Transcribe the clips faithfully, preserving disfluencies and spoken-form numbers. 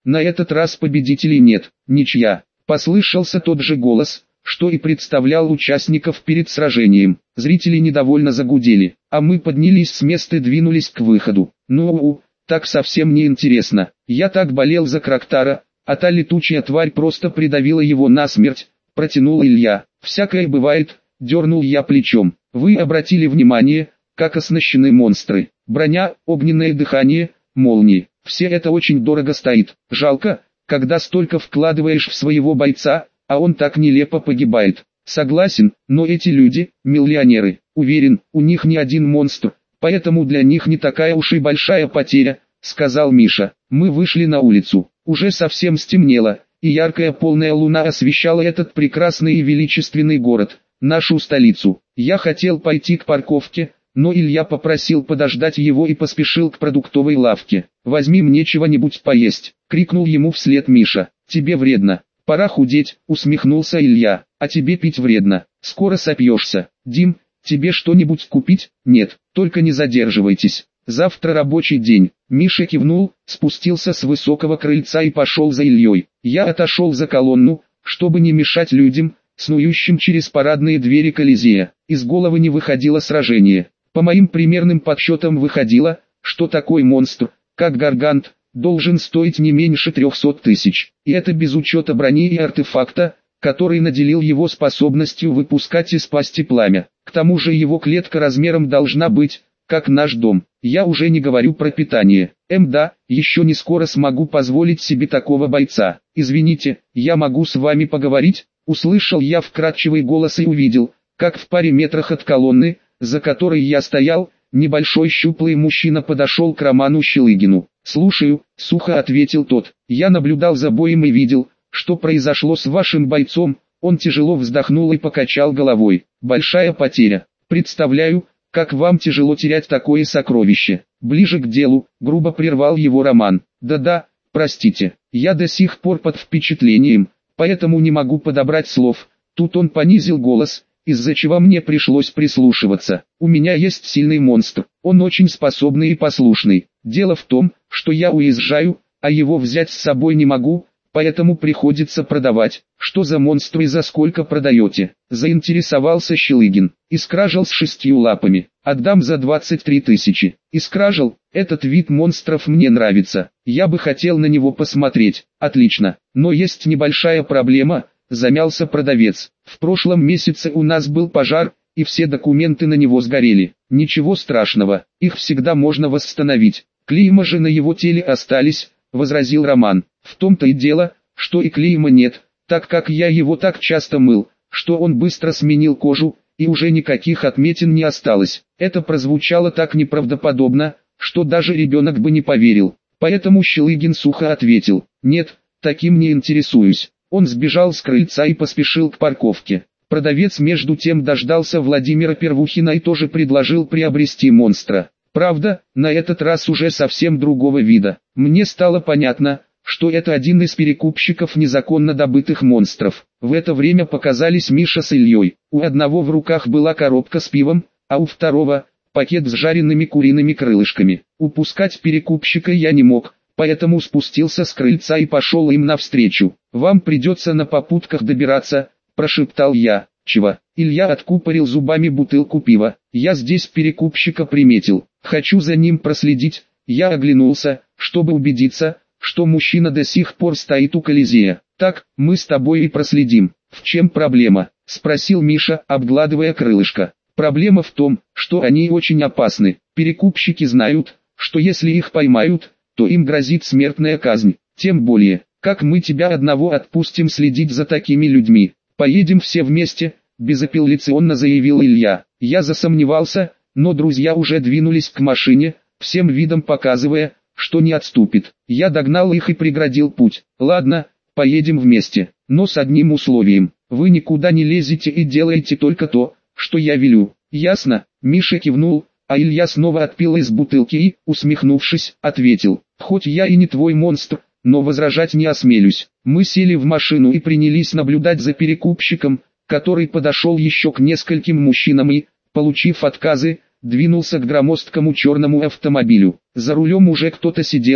На этот раз победителей нет, ничья. Послышался тот же голос, что и представлял участников перед сражением. Зрители недовольно загудели, а мы поднялись с места и двинулись к выходу. Ну, так совсем не интересно. Я так болел за Крактара, а та летучая тварь просто придавила его насмерть, протянул Илья. Всякое бывает, дернул я плечом. Вы обратили внимание, как оснащены монстры? Броня, огненное дыхание, молнии. Все это очень дорого стоит. Жалко, когда столько вкладываешь в своего бойца, а он так нелепо погибает. Согласен, но эти люди – миллионеры. Уверен, у них не один монстр, поэтому для них не такая уж и большая потеря, сказал Миша. Мы вышли на улицу. Уже совсем стемнело, и яркая полная луна освещала этот прекрасный и величественный город, нашу столицу. Я хотел пойти к парковке, но Илья попросил подождать его и поспешил к продуктовой лавке. «Возьми мне чего-нибудь поесть», — крикнул ему вслед Миша. «Тебе вредно. Пора худеть», — усмехнулся Илья. «А тебе пить вредно. Скоро сопьешься. Дим, тебе что-нибудь купить?» «Нет, только не задерживайтесь. Завтра рабочий день». Миша кивнул, спустился с высокого крыльца и пошел за Ильей. Я отошел за колонну, чтобы не мешать людям, снующим через парадные двери Колизея. Из головы не выходило сражение. По моим примерным подсчетам выходило, что такой монстр, как Гаргант, должен стоить не меньше трехсот тысяч. И это без учета брони и артефакта, который наделил его способностью выпускать из пасти пламя. К тому же его клетка размером должна быть, как наш дом. Я уже не говорю про питание. Эм да, еще не скоро смогу позволить себе такого бойца. Извините, я могу с вами поговорить? Услышал я вкрадчивый голос и увидел, как в паре метрах от колонны, за которой я стоял, небольшой щуплый мужчина подошел к Роману Щелыгину. «Слушаю», — сухо ответил тот. «Я наблюдал за боем и видел, что произошло с вашим бойцом». Он тяжело вздохнул и покачал головой. «Большая потеря. Представляю, как вам тяжело терять такое сокровище». «Ближе к делу», — грубо прервал его Роман. «Да-да, простите, я до сих пор под впечатлением, поэтому не могу подобрать слов». Тут он понизил голос, из-за чего мне пришлось прислушиваться. «У меня есть сильный монстр, он очень способный и послушный. Дело в том, что я уезжаю, а его взять с собой не могу, поэтому приходится продавать». «Что за монстр и за сколько продаете?» – заинтересовался Щелыгин. «Искражел с шестью лапами. Отдам за двадцать три тысячи». «Искражел? Этот вид монстров мне нравится. Я бы хотел на него посмотреть». «Отлично. Но есть небольшая проблема», – замялся продавец. «В прошлом месяце у нас был пожар, и все документы на него сгорели. Ничего страшного, их всегда можно восстановить. Клейма же на его теле остались», – возразил Роман. «В том-то и дело, что и клейма нет, так как я его так часто мыл, что он быстро сменил кожу, и уже никаких отметин не осталось». Это прозвучало так неправдоподобно, что даже ребенок бы не поверил. Поэтому Щелыгин сухо ответил: «Нет, таким не интересуюсь». Он сбежал с крыльца и поспешил к парковке. Продавец между тем дождался Владимира Первухина и тоже предложил приобрести монстра. Правда, на этот раз уже совсем другого вида. Мне стало понятно, что это один из перекупщиков незаконно добытых монстров. В это время показались Миша с Ильей. У одного в руках была коробка с пивом, а у второго – пакет с жареными куриными крылышками. Упускать перекупщика я не мог, поэтому спустился с крыльца и пошел им навстречу. «Вам придется на попутках добираться», – прошептал я. «Чего?» Илья откупорил зубами бутылку пива. «Я здесь перекупщика приметил. Хочу за ним проследить». Я оглянулся, чтобы убедиться, что мужчина до сих пор стоит у Колизея. «Так, мы с тобой и проследим». «В чем проблема?» – спросил Миша, обгладывая крылышко. «Проблема в том, что они очень опасны. Перекупщики знают, что если их поймают, то им грозит смертная казнь. Тем более, как мы тебя одного отпустим следить за такими людьми? Поедем все вместе», – безапелляционно заявил Илья. Я засомневался, но друзья уже двинулись к машине, всем видом показывая, что не отступит. Я догнал их и преградил путь. «Ладно, поедем вместе, но с одним условием. Вы никуда не лезете и делаете только то, что я велю». «Ясно», – Миша кивнул, а Илья снова отпил из бутылки и, усмехнувшись, ответил: «Хоть я и не твой монстр, но возражать не осмелюсь». Мы сели в машину и принялись наблюдать за перекупщиком, который подошел еще к нескольким мужчинам и, получив отказы, двинулся к громоздкому черному автомобилю. За рулем уже кто-то сидел,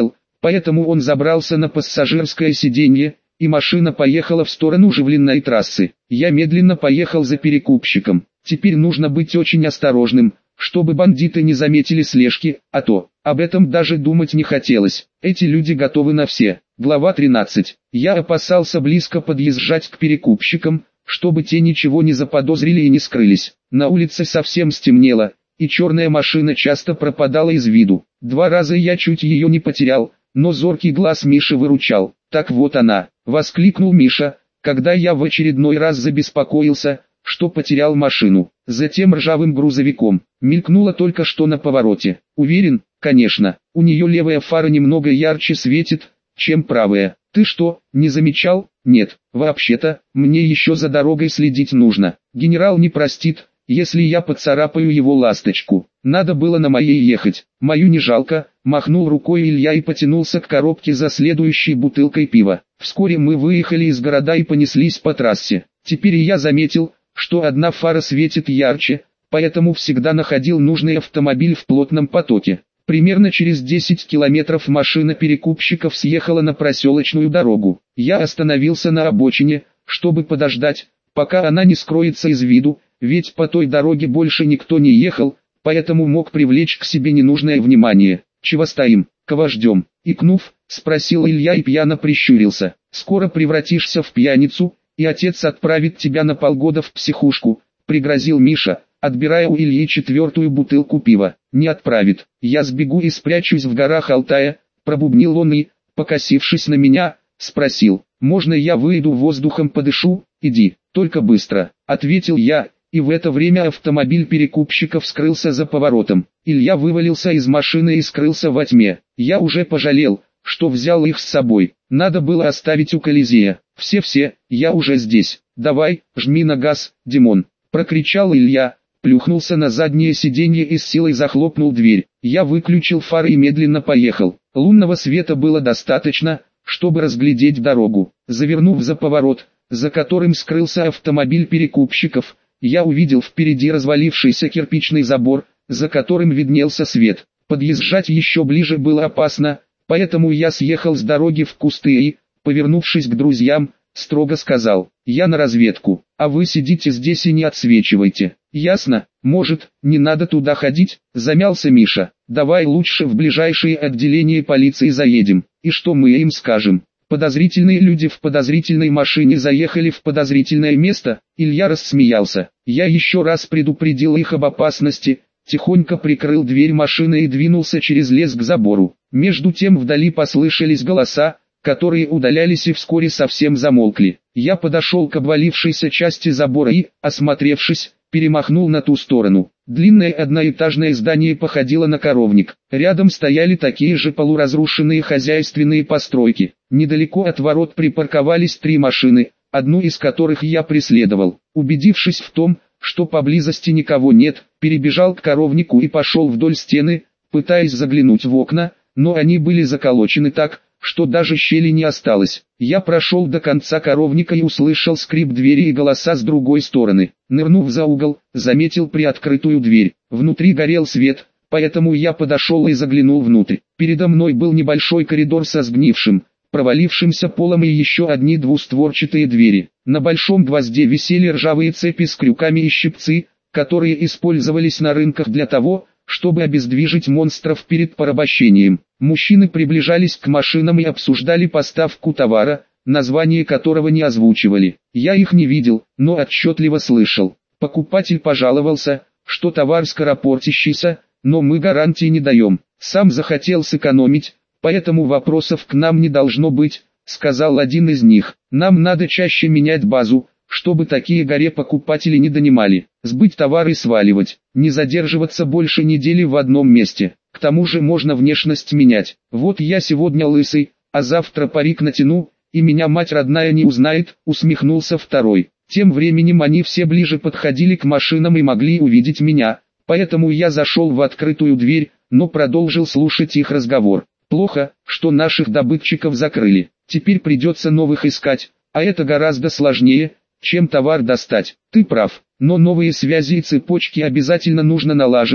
поэтому он забрался на пассажирское сиденье, и машина поехала в сторону Живленной трассы. Я медленно поехал за перекупщиком. Теперь нужно быть очень осторожным, чтобы бандиты не заметили слежки, а то, об этом даже думать не хотелось. Эти люди готовы на все. Глава тринадцать. Я опасался близко подъезжать к перекупщикам, чтобы те ничего не заподозрили и не скрылись. На улице совсем стемнело, и черная машина часто пропадала из виду. Два раза я чуть ее не потерял, но зоркий глаз Миши выручал. «Так вот она!» — воскликнул Миша, когда я в очередной раз забеспокоился, что потерял машину. Затем ржавым грузовиком. Мелькнула только что на повороте. Уверен? Конечно. У нее левая фара немного ярче светит, чем правая. Ты что, не замечал? Нет. Вообще-то, мне еще за дорогой следить нужно. Генерал не простит, если я поцарапаю его ласточку. Надо было на моей ехать. Мою не жалко. Махнул рукой Илья и потянулся к коробке за следующей бутылкой пива. Вскоре мы выехали из города и понеслись по трассе. Теперь я заметил, что одна фара светит ярче, поэтому всегда находил нужный автомобиль в плотном потоке. Примерно через десять километров машина перекупщиков съехала на проселочную дорогу. Я остановился на обочине, чтобы подождать, пока она не скроется из виду, ведь по той дороге больше никто не ехал, поэтому мог привлечь к себе ненужное внимание. «Чего стоим? Кого ждем?» Икнув, спросил Илья и пьяно прищурился. «Скоро превратишься в пьяницу, и отец отправит тебя на полгода в психушку», — пригрозил Миша, отбирая у Ильи четвертую бутылку пива. «Не отправит. Я сбегу и спрячусь в горах Алтая», — пробубнил он и, покосившись на меня, спросил: «Можно я выйду воздухом подышу?» «Иди, только быстро», — ответил я, и в это время автомобиль перекупщиков скрылся за поворотом. Илья вывалился из машины и скрылся во тьме. Я уже пожалел, что взял их с собой. Надо было оставить у Колизея. «Все-все, я уже здесь. Давай, жми на газ, Димон», — прокричал Илья, плюхнулся на заднее сиденье и с силой захлопнул дверь. Я выключил фары и медленно поехал. Лунного света было достаточно, чтобы разглядеть дорогу. Завернув за поворот, за которым скрылся автомобиль перекупщиков, я увидел впереди развалившийся кирпичный забор, за которым виднелся свет. Подъезжать еще ближе было опасно, поэтому я съехал с дороги в кусты и, повернувшись к друзьям, строго сказал: «Я на разведку, а вы сидите здесь и не отсвечивайте». «Ясно? Может, не надо туда ходить?» — замялся Миша. «Давай лучше в ближайшее отделение полиции заедем. И что мы им скажем?» Подозрительные люди в подозрительной машине заехали в подозрительное место. Илья рассмеялся. Я еще раз предупредил их об опасности, тихонько прикрыл дверь машины и двинулся через лес к забору. Между тем вдали послышались голоса, которые удалялись и вскоре совсем замолкли. Я подошел к обвалившейся части забора и, осмотревшись, перемахнул на ту сторону. Длинное одноэтажное здание походило на коровник. Рядом стояли такие же полуразрушенные хозяйственные постройки. Недалеко от ворот припарковались три машины, одну из которых я преследовал. Убедившись в том, что поблизости никого нет, перебежал к коровнику и пошел вдоль стены, пытаясь заглянуть в окна, но они были заколочены так, что даже щели не осталось. Я прошел до конца коровника и услышал скрип двери и голоса с другой стороны. Нырнув за угол, заметил приоткрытую дверь. Внутри горел свет, поэтому я подошел и заглянул внутрь. Передо мной был небольшой коридор со сгнившим, провалившимся полом и еще одни двустворчатые двери. На большом гвозде висели ржавые цепи с крюками и щипцы, которые использовались на рынках для того, чтобы обездвижить монстров перед порабощением. Мужчины приближались к машинам и обсуждали поставку товара, название которого не озвучивали. Я их не видел, но отчетливо слышал. Покупатель пожаловался, что товар скоропортящийся, но мы гарантии не даем. Сам захотел сэкономить, поэтому вопросов к нам не должно быть, сказал один из них. Нам надо чаще менять базу, чтобы такие горе покупатели не донимали. Сбыть товар и сваливать, не задерживаться больше недели в одном месте. К тому же можно внешность менять. Вот я сегодня лысый, а завтра парик натяну, и меня мать родная не узнает, усмехнулся второй. Тем временем они все ближе подходили к машинам и могли увидеть меня, поэтому я зашел в открытую дверь, но продолжил слушать их разговор. Плохо, что наших добытчиков закрыли. Теперь придется новых искать, а это гораздо сложнее, чем товар достать. Ты прав, но новые связи и цепочки обязательно нужно налаживать,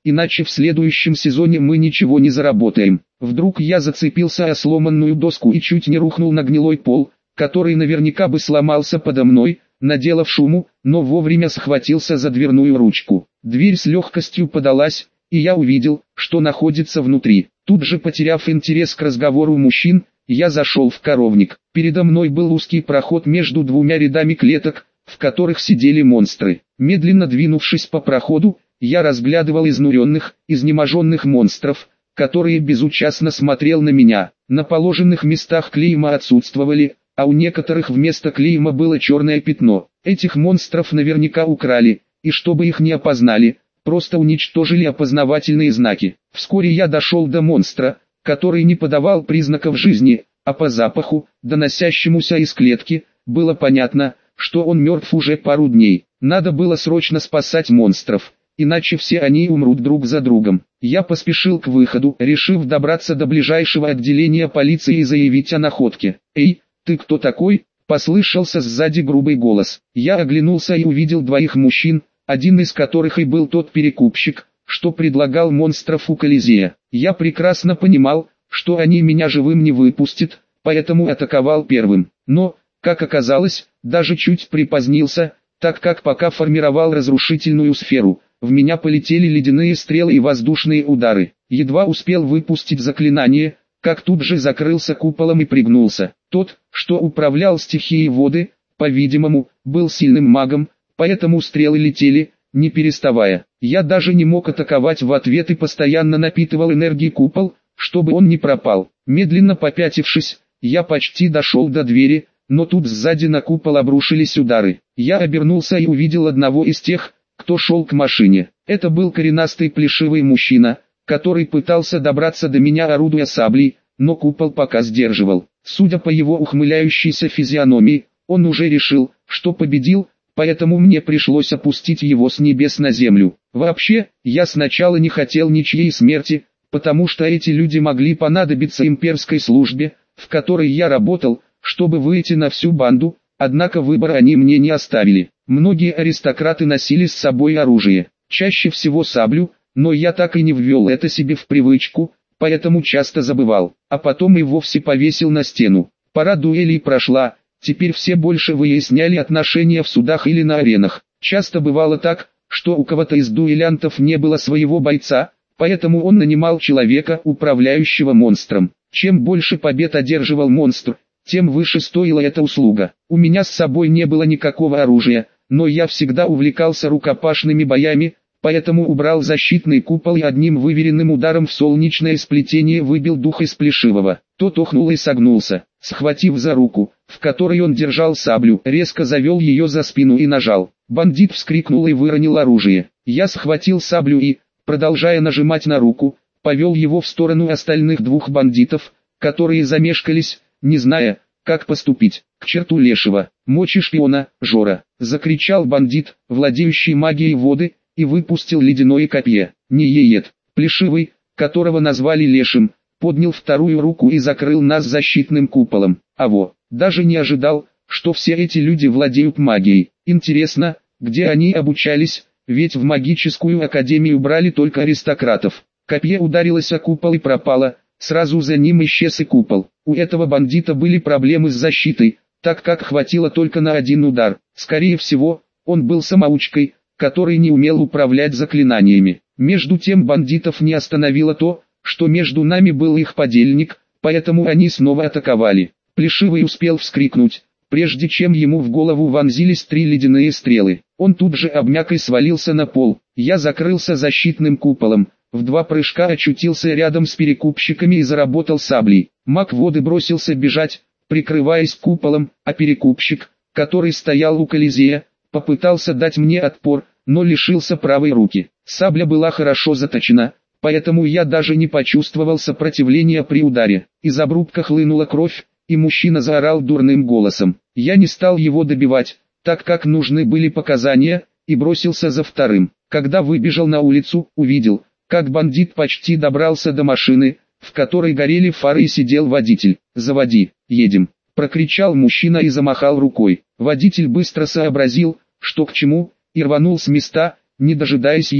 иначе в следующем сезоне мы ничего не заработаем. Вдруг я зацепился о сломанную доску и чуть не рухнул на гнилой пол, который наверняка бы сломался подо мной, наделав шуму, но вовремя схватился за дверную ручку. Дверь с легкостью подалась, и я увидел, что находится внутри. Тут же, потеряв интерес к разговору мужчин, я зашел в коровник. Передо мной был узкий проход между двумя рядами клеток, в которых сидели монстры. Медленно двинувшись по проходу, я разглядывал изнуренных, изнеможенных монстров, которые безучастно смотрел на меня. На положенных местах клейма отсутствовали, а у некоторых вместо клейма было черное пятно. Этих монстров наверняка украли, и чтобы их не опознали, просто уничтожили опознавательные знаки. Вскоре я дошел до монстра, который не подавал признаков жизни, а по запаху, доносящемуся из клетки, было понятно, что он мертв уже пару дней. Надо было срочно спасать монстров, иначе все они умрут друг за другом. Я поспешил к выходу, решив добраться до ближайшего отделения полиции и заявить о находке. «Эй, ты кто такой?» – послышался сзади грубый голос. Я оглянулся и увидел двоих мужчин, один из которых и был тот перекупщик, что предлагал монстров у Колизея. Я прекрасно понимал, что они меня живым не выпустят, поэтому атаковал первым. Но, как оказалось, даже чуть припозднился, так как пока формировал разрушительную сферу, в меня полетели ледяные стрелы и воздушные удары. Едва успел выпустить заклинание, как тут же закрылся куполом и пригнулся. Тот, что управлял стихией воды, по-видимому, был сильным магом, поэтому стрелы летели, не переставая. Я даже не мог атаковать в ответ и постоянно напитывал энергией купол, чтобы он не пропал. Медленно попятившись, я почти дошел до двери, но тут сзади на купол обрушились удары. Я обернулся и увидел одного из тех, кто шел к машине. Это был коренастый плешивый мужчина, который пытался добраться до меня, орудуя саблей, но купол пока сдерживал. Судя по его ухмыляющейся физиономии, он уже решил, что победил, поэтому мне пришлось опустить его с небес на землю. Вообще, я сначала не хотел ничьей смерти, потому что эти люди могли понадобиться имперской службе, в которой я работал, чтобы выйти на всю банду, однако выбора они мне не оставили. Многие аристократы носили с собой оружие, чаще всего саблю, но я так и не ввел это себе в привычку, поэтому часто забывал, а потом и вовсе повесил на стену. Пора дуэлей прошла, теперь все больше выясняли отношения в судах или на аренах. Часто бывало так, что у кого-то из дуэлянтов не было своего бойца, поэтому он нанимал человека, управляющего монстром. Чем больше побед одерживал монстр, тем выше стоила эта услуга. У меня с собой не было никакого оружия, но я всегда увлекался рукопашными боями, поэтому убрал защитный купол и одним выверенным ударом в солнечное сплетение выбил дух из плешивого. Тот охнул и согнулся, схватив за руку, в которой он держал саблю, резко завел ее за спину и нажал. Бандит вскрикнул и выронил оружие. Я схватил саблю и, продолжая нажимать на руку, повел его в сторону остальных двух бандитов, которые замешкались, не зная, как поступить. «К черту лешего, мочи шпиона, Жора!» — закричал бандит, владеющий магией воды, и выпустил ледяное копье. Неед, плешивый, которого назвали лешим, поднял вторую руку и закрыл нас защитным куполом. Аво, даже не ожидал, что все эти люди владеют магией. Интересно, где они обучались, ведь в магическую академию брали только аристократов. Копье ударилось о купол и пропало, сразу за ним исчез и купол. У этого бандита были проблемы с защитой, так как хватило только на один удар. Скорее всего, он был самоучкой, который не умел управлять заклинаниями. Между тем бандитов не остановило то, что между нами был их подельник, поэтому они снова атаковали. Плешивый успел вскрикнуть, прежде чем ему в голову вонзились три ледяные стрелы. Он тут же обмяк и свалился на пол. Я закрылся защитным куполом, в два прыжка очутился рядом с перекупщиками и заработал саблей. Маг воды бросился бежать, прикрываясь куполом, а перекупщик, который стоял у Колизея, попытался дать мне отпор, но лишился правой руки. Сабля была хорошо заточена, поэтому я даже не почувствовал сопротивления при ударе. Из обрубка хлынула кровь, и мужчина заорал дурным голосом. Я не стал его добивать, так как нужны были показания, и бросился за вторым. Когда выбежал на улицу, увидел, как бандит почти добрался до машины, в которой горели фары и сидел водитель. «Заводи, едем!» — прокричал мужчина и замахал рукой. Водитель быстро сообразил, что к чему, и рванул с места, не дожидаясь его.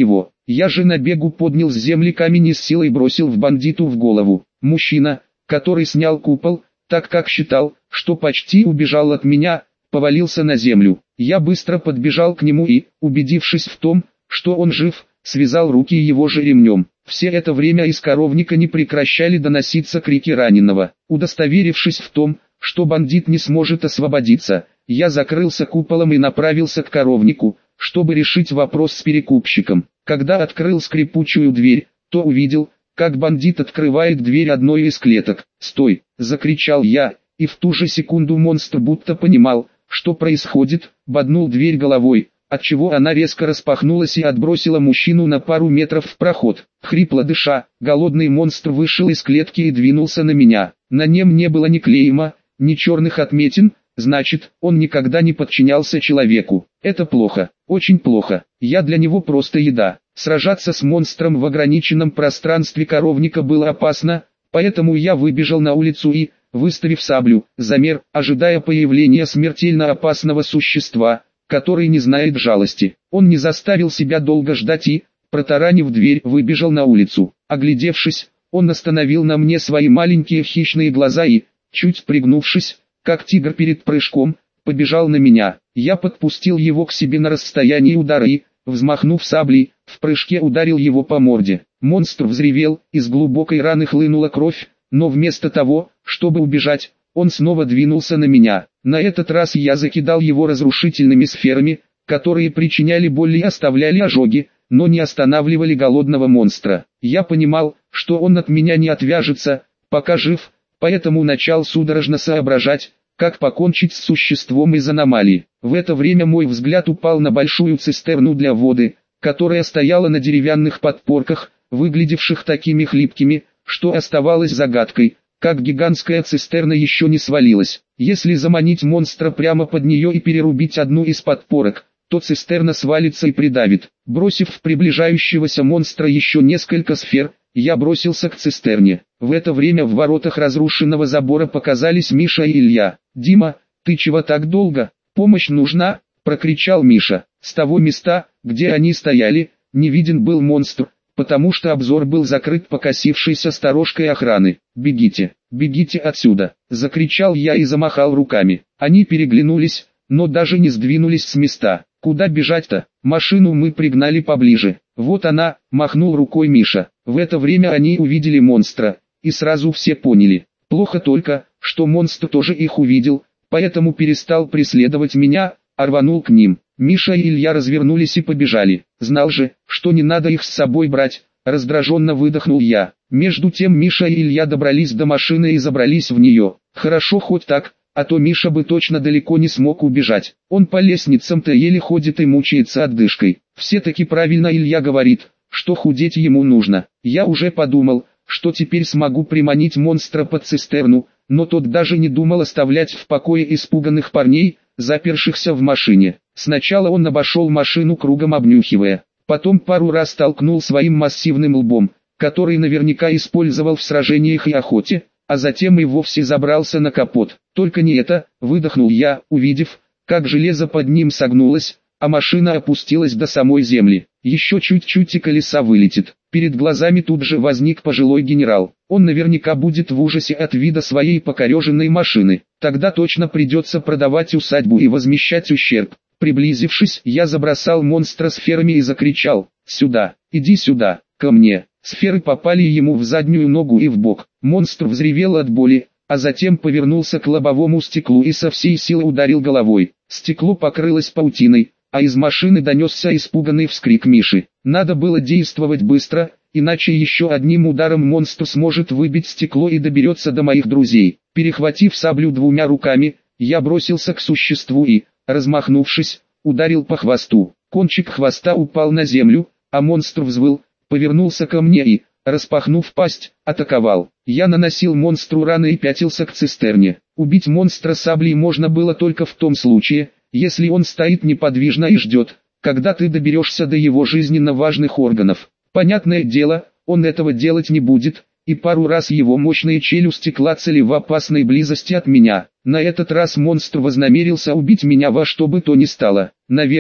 Я же на бегу поднял с земли камень и с силой бросил в бандиту в голову. Мужчина, который снял купол, так как считал, что почти убежал от меня, повалился на землю. Я быстро подбежал к нему и, убедившись в том, что он жив, связал руки его же ремнем. Все это время из коровника не прекращали доноситься крики раненого. Удостоверившись в том, что бандит не сможет освободиться, я закрылся куполом и направился к коровнику, чтобы решить вопрос с перекупщиком. Когда открыл скрипучую дверь, то увидел, как бандит открывает дверь одной из клеток. «Стой!» – закричал я, и в ту же секунду монстр будто понимал, что происходит, боднул дверь головой, отчего она резко распахнулась и отбросила мужчину на пару метров в проход. Хрипло дыша, голодный монстр вышел из клетки и двинулся на меня. На нем не было ни клейма, ни черных отметин, значит, он никогда не подчинялся человеку. Это плохо, очень плохо. Я для него просто еда. Сражаться с монстром в ограниченном пространстве коровника было опасно, поэтому я выбежал на улицу и, выставив саблю, замер, ожидая появления смертельно опасного существа, который не знает жалости. Он не заставил себя долго ждать и, протаранив дверь, выбежал на улицу. Оглядевшись, он остановил на мне свои маленькие хищные глаза и, чуть пригнувшись, как тигр перед прыжком, побежал на меня. Я подпустил его к себе на расстоянии удара и, взмахнув саблей, в прыжке ударил его по морде. Монстр взревел, из глубокой раны хлынула кровь, но вместо того, чтобы убежать, он снова двинулся на меня. На этот раз я закидал его разрушительными сферами, которые причиняли боль и оставляли ожоги, но не останавливали голодного монстра. Я понимал, что он от меня не отвяжется, пока жив, поэтому начал судорожно соображать, как покончить с существом из аномалии. В это время мой взгляд упал на большую цистерну для воды, которая стояла на деревянных подпорках, выглядевших такими хлипкими, что оставалось загадкой, как гигантская цистерна еще не свалилась. Если заманить монстра прямо под нее и перерубить одну из подпорок, то цистерна свалится и придавит. Бросив в приближающегося монстра еще несколько сфер, я бросился к цистерне. В это время в воротах разрушенного забора показались Миша и Илья. «Дима, ты чего так долго? Помощь нужна?» – прокричал Миша. С того места, где они стояли, не виден был монстр, потому что обзор был закрыт покосившейся сторожкой охраны. «Бегите, бегите отсюда!» – закричал я и замахал руками. Они переглянулись, но даже не сдвинулись с места. «Куда бежать-то? Машину мы пригнали поближе. Вот она», – махнул рукой Миша. В это время они увидели монстра, и сразу все поняли. Плохо только, что монстр тоже их увидел, поэтому перестал преследовать меня, а рванул к ним. Миша и Илья развернулись и побежали. Знал же, что не надо их с собой брать, раздраженно выдохнул я. Между тем Миша и Илья добрались до машины и забрались в нее. Хорошо хоть так, а то Миша бы точно далеко не смог убежать. Он по лестницам-то еле ходит и мучается отдышкой. Все-таки правильно Илья говорит, что худеть ему нужно. Я уже подумал, что теперь смогу приманить монстра под цистерну, но тот даже не думал оставлять в покое испуганных парней, запершихся в машине. Сначала он обошел машину кругом обнюхивая, потом пару раз толкнул своим массивным лбом, который наверняка использовал в сражениях и охоте, а затем и вовсе забрался на капот. Только не это, выдохнул я, увидев, как железо под ним согнулось, а машина опустилась до самой земли. Еще чуть-чуть и колеса вылетит. Перед глазами тут же возник пожилой генерал. Он наверняка будет в ужасе от вида своей покореженной машины. Тогда точно придется продавать усадьбу и возмещать ущерб. Приблизившись, я забросал монстра сферами и закричал: «Сюда, иди сюда, ко мне!» Сферы попали ему в заднюю ногу и в бок. Монстр взревел от боли, а затем повернулся к лобовому стеклу и со всей силы ударил головой. Стекло покрылось паутиной, а из машины донесся испуганный вскрик Миши. Надо было действовать быстро, иначе еще одним ударом монстр сможет выбить стекло и доберется до моих друзей. Перехватив саблю двумя руками, я бросился к существу и, размахнувшись, ударил по хвосту. Кончик хвоста упал на землю, а монстр взвыл, повернулся ко мне и, распахнув пасть, атаковал. Я наносил монстру раны и пятился к цистерне. Убить монстра саблей можно было только в том случае, если он стоит неподвижно и ждет, когда ты доберешься до его жизненно важных органов. Понятное дело, он этого делать не будет, и пару раз его мощные челюсти клацали в опасной близости от меня. На этот раз монстр вознамерился убить меня во что бы то ни стало. Наверное,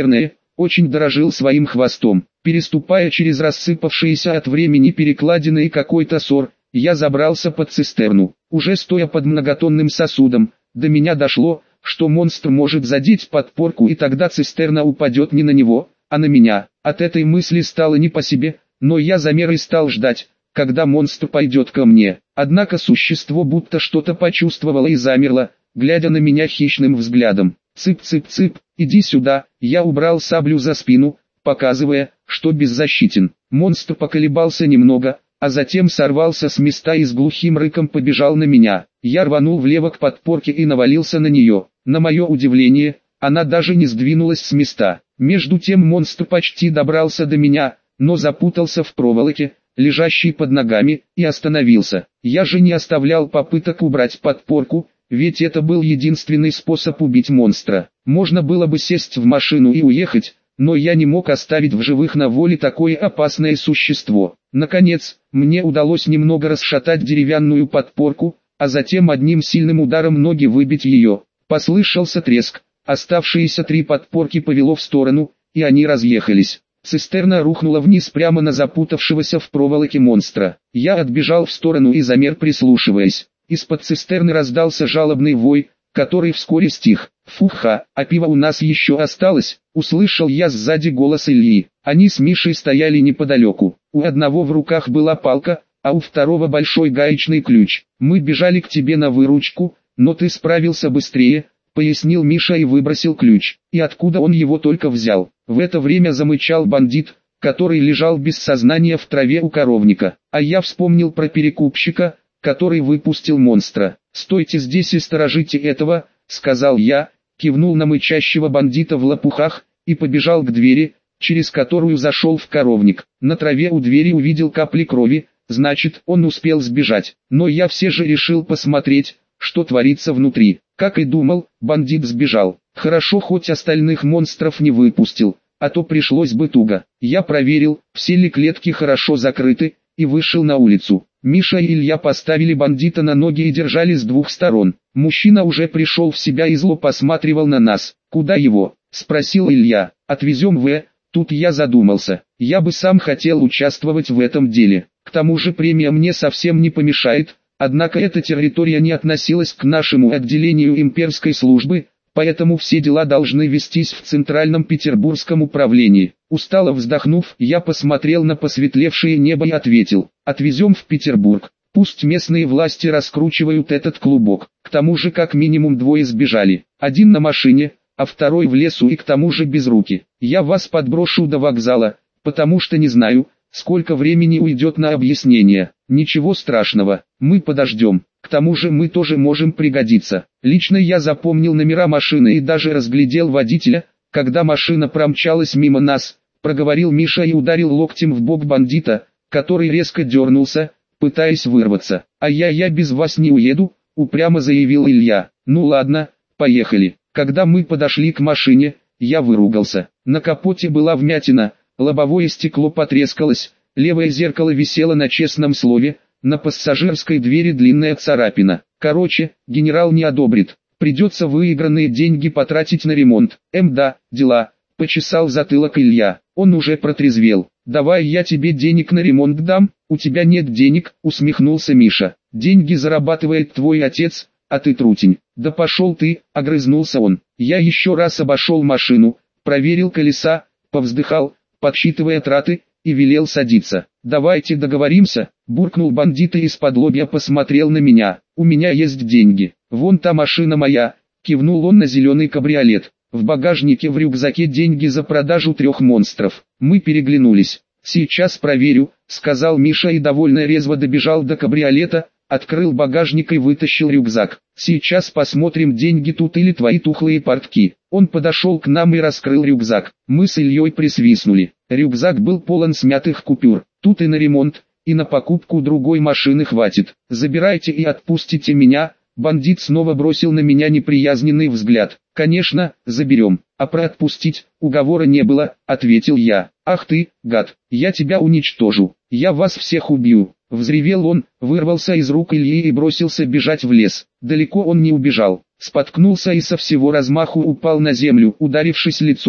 очень дорожил своим хвостом. Переступая через рассыпавшиеся от времени перекладины и какой-то ссор, я забрался под цистерну. Уже стоя под многотонным сосудом, до меня дошло, что монстр может задеть подпорку, и тогда цистерна упадет не на него, а на меня. От этой мысли стало не по себе, но я замер и стал ждать, когда монстр пойдет ко мне. Однако существо будто что-то почувствовало и замерло, глядя на меня хищным взглядом. «Цып-цып-цып, иди сюда!» Я убрал саблю за спину, показывая, что беззащитен. Монстр поколебался немного, а затем сорвался с места и с глухим рыком побежал на меня. Я рванул влево к подпорке и навалился на нее. На мое удивление, она даже не сдвинулась с места. Между тем монстр почти добрался до меня, но запутался в проволоке, лежащей под ногами, и остановился. Я же не оставлял попыток убрать подпорку, ведь это был единственный способ убить монстра. Можно было бы сесть в машину и уехать, но я не мог оставить в живых на воле такое опасное существо. Наконец, мне удалось немного расшатать деревянную подпорку, а затем одним сильным ударом ноги выбить ее. Послышался треск, оставшиеся три подпорки повело в сторону, и они разъехались. Цистерна рухнула вниз прямо на запутавшегося в проволоке монстра. Я отбежал в сторону и замер, прислушиваясь. Из-под цистерны раздался жалобный вой, который вскоре стих. «Фуха, а пиво у нас еще осталось», — услышал я сзади голос Ильи. Они с Мишей стояли неподалеку. У одного в руках была палка, а у второго большой гаечный ключ. «Мы бежали к тебе на выручку, но ты справился быстрее», — пояснил Миша и выбросил ключ. «И откуда он его только взял?» В это время замычал бандит, который лежал без сознания в траве у коровника. А я вспомнил про перекупщика, который выпустил монстра. «Стойте здесь и сторожите этого», — сказал я, кивнул на мычащего бандита в лопухах, и побежал к двери, через которую зашел в коровник. На траве у двери увидел капли крови, значит, он успел сбежать. Но я все же решил посмотреть, что творится внутри. Как и думал, бандит сбежал. Хорошо, хоть остальных монстров не выпустил, а то пришлось бы туго. Я проверил, все ли клетки хорошо закрыты, и вышел на улицу. Миша и Илья поставили бандита на ноги и держали с двух сторон. Мужчина уже пришел в себя и зло посматривал на нас. «Куда его?» — спросил Илья. «Отвезем в...» Тут я задумался. Я бы сам хотел участвовать в этом деле. К тому же премия мне совсем не помешает. Однако эта территория не относилась к нашему отделению имперской службы, поэтому все дела должны вестись в Центральном Петербургском управлении. Устало вздохнув, я посмотрел на посветлевшее небо и ответил: «Отвезем в Петербург. Пусть местные власти раскручивают этот клубок. К тому же как минимум двое сбежали. Один на машине, а второй в лесу и к тому же без руки. Я вас подброшу до вокзала, потому что не знаю, сколько времени уйдет на объяснение. Ничего страшного, мы подождем. К тому же мы тоже можем пригодиться». Лично я запомнил номера машины и даже разглядел водителя, когда машина промчалась мимо нас, проговорил Миша и ударил локтем в бок бандита, который резко дернулся, пытаясь вырваться. «А я я без вас не уеду», — упрямо заявил Илья. «Ну ладно, поехали». Когда мы подошли к машине, я выругался. На капоте была вмятина, лобовое стекло потрескалось, левое зеркало висело на честном слове, на пассажирской двери длинная царапина. Короче, генерал не одобрит. Придется выигранные деньги потратить на ремонт. Эм да, дела. Почесал затылок Илья. Он уже протрезвел. «Давай я тебе денег на ремонт дам». «У тебя нет денег», усмехнулся Миша. «Деньги зарабатывает твой отец, а ты трутень». «Да пошел ты», огрызнулся он. Я еще раз обошел машину, проверил колеса, повздыхал, подсчитывая траты, и велел садиться. «Давайте договоримся», буркнул бандит и из-под лобья посмотрел на меня. «У меня есть деньги. Вон та машина моя», кивнул он на зеленый кабриолет. «В багажнике в рюкзаке деньги за продажу трех монстров». Мы переглянулись. «Сейчас проверю», сказал Миша и довольно резво добежал до кабриолета, открыл багажник и вытащил рюкзак. «Сейчас посмотрим, деньги тут или твои тухлые портки». Он подошел к нам и раскрыл рюкзак. Мы с Ильей присвистнули. Рюкзак был полон смятых купюр. «Тут и на ремонт, и на покупку другой машины хватит. Забирайте и отпустите меня». Бандит снова бросил на меня неприязненный взгляд. «Конечно, заберем. А про отпустить уговора не было», ответил я. «Ах ты, гад, я тебя уничтожу. Я вас всех убью». Взревел он, вырвался из рук Ильи и бросился бежать в лес. Далеко он не убежал. Споткнулся и со всего размаху упал на землю, ударившись лицом.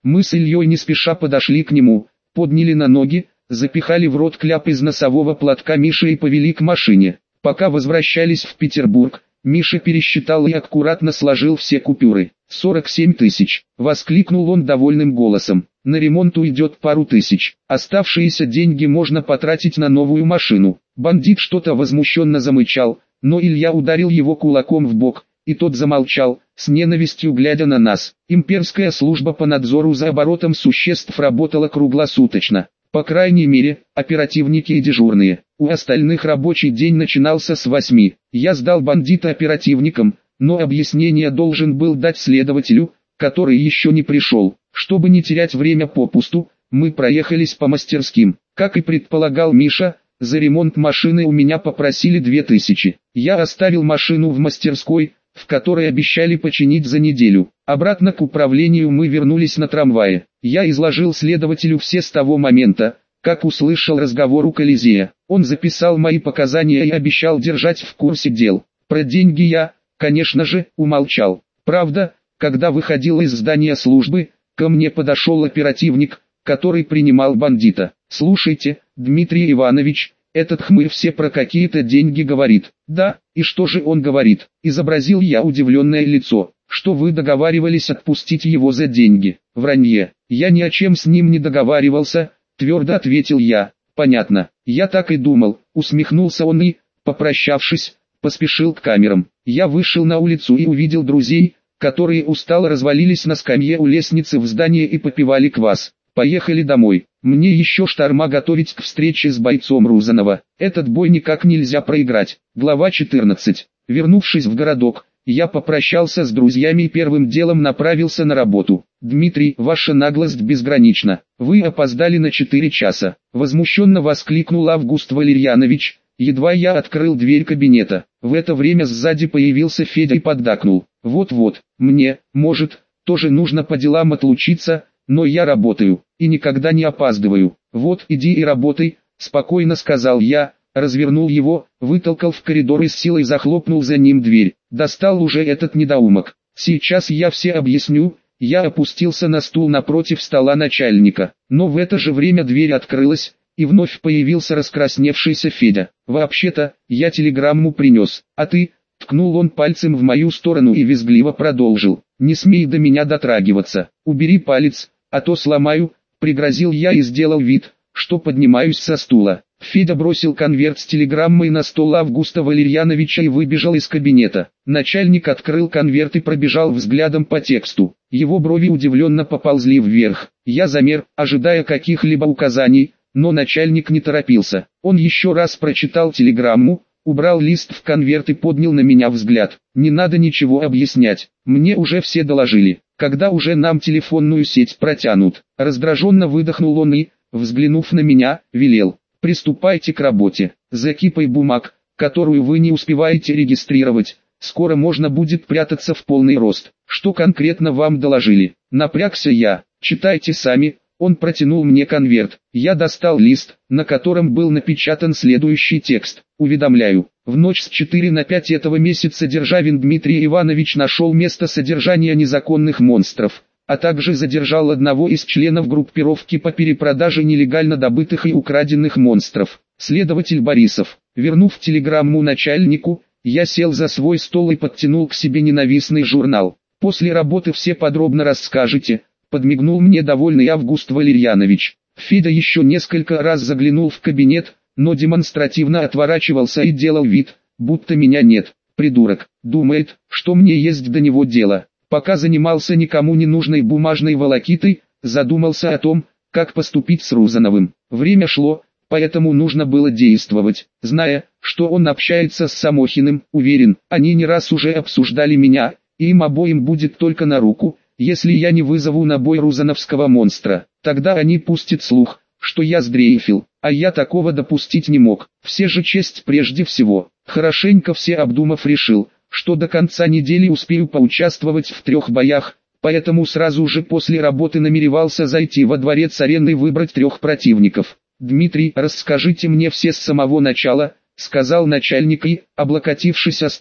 Мы с Ильей не спеша подошли к нему, подняли на ноги, запихали в рот кляп из носового платка Миши и повели к машине. Пока возвращались в Петербург, Миша пересчитал и аккуратно сложил все купюры. «сорок семь тысяч», — воскликнул он довольным голосом. «На ремонт уйдет пару тысяч. Оставшиеся деньги можно потратить на новую машину». Бандит что-то возмущенно замычал, но Илья ударил его кулаком в бок, и тот замолчал, с ненавистью глядя на нас. Имперская служба по надзору за оборотом существ работала круглосуточно. По крайней мере, оперативники и дежурные. У остальных рабочий день начинался с восьми. Я сдал бандита оперативникам, но объяснение должен был дать следователю, который еще не пришел. Чтобы не терять время попусту, мы проехались по мастерским. Как и предполагал Миша, за ремонт машины у меня попросили две тысячи. Я оставил машину в мастерской, в которой обещали починить за неделю. Обратно к управлению мы вернулись на трамвае. Я изложил следователю все с того момента, как услышал разговор у Колизея. Он записал мои показания и обещал держать в курсе дел. Про деньги я, конечно же, умолчал. Правда, когда выходил из здания службы, ко мне подошел оперативник, который принимал бандита. «Слушайте, Дмитрий Иванович, этот хмырь все про какие-то деньги говорит». «Да, и что же он говорит?» Изобразил я удивленное лицо. «Что вы договаривались отпустить его за деньги?» «Вранье. Я ни о чем с ним не договаривался», твердо ответил я. «Понятно. Я так и думал», усмехнулся он и, попрощавшись, поспешил к камерам. Я вышел на улицу и увидел друзей, которые устало развалились на скамье у лестницы в здании и попивали квас. «Поехали домой. Мне еще шторма готовить к встрече с бойцом Рузанова. Этот бой никак нельзя проиграть». Глава четырнадцать. Вернувшись в городок, я попрощался с друзьями и первым делом направился на работу. «Дмитрий, ваша наглость безгранична. Вы опоздали на четыре часа», — возмущенно воскликнул Август Валерьянович, едва я открыл дверь кабинета. В это время сзади появился Федя и поддакнул. «Вот-вот, мне, может, тоже нужно по делам отлучиться, но я работаю, и никогда не опаздываю. Вот иди и работай», — спокойно сказал я, развернул его, вытолкал в коридор и с силой захлопнул за ним дверь. Достал уже этот недоумок. «Сейчас я все объясню». Я опустился на стул напротив стола начальника, но в это же время дверь открылась, и вновь появился раскрасневшийся Федя. «Вообще-то, я телеграмму принес, а ты...» Ткнул он пальцем в мою сторону и визгливо продолжил. «Не смей до меня дотрагиваться, убери палец, а то сломаю», пригрозил я и сделал вид, что поднимаюсь со стула. Федя бросил конверт с телеграммой на стол Августа Валерьяновича и выбежал из кабинета. Начальник открыл конверт и пробежал взглядом по тексту. Его брови удивленно поползли вверх. Я замер, ожидая каких-либо указаний, но начальник не торопился. Он еще раз прочитал телеграмму, убрал лист в конверт и поднял на меня взгляд. «Не надо ничего объяснять, мне уже все доложили. Когда уже нам телефонную сеть протянут?» Раздраженно выдохнул он и, взглянув на меня, велел. «Приступайте к работе. За кипой бумаг, которую вы не успеваете регистрировать, скоро можно будет прятаться в полный рост. Что конкретно вам доложили?» Напрягся я. «Читайте сами». Он протянул мне конверт. Я достал лист, на котором был напечатан следующий текст. «Уведомляю, в ночь с четырёх на пять этого месяца Державин Дмитрий Иванович нашел место содержания незаконных монстров, а также задержал одного из членов группировки по перепродаже нелегально добытых и украденных монстров. Следователь Борисов». Вернув телеграмму начальнику, я сел за свой стол и подтянул к себе ненавистный журнал. «После работы все подробно расскажете», — подмигнул мне довольный Август Валерьянович. Федя еще несколько раз заглянул в кабинет, но демонстративно отворачивался и делал вид, будто меня нет. Придурок, думает, что мне есть до него дело. Пока занимался никому не нужной бумажной волокитой, задумался о том, как поступить с Рузановым. Время шло, поэтому нужно было действовать. Зная, что он общается с Самохиным, уверен, они не раз уже обсуждали меня, и им обоим будет только на руку, если я не вызову на бой рузановского монстра. Тогда они пустят слух, что я сдрейфил, а я такого допустить не мог. Все же честь прежде всего. Хорошенько все обдумав, решил, что до конца недели успею поучаствовать в трех боях, поэтому сразу же после работы намеревался зайти во дворец арены и выбрать трех противников. «Дмитрий, расскажите мне все с самого начала», — сказал начальник и, облокотившись о стол,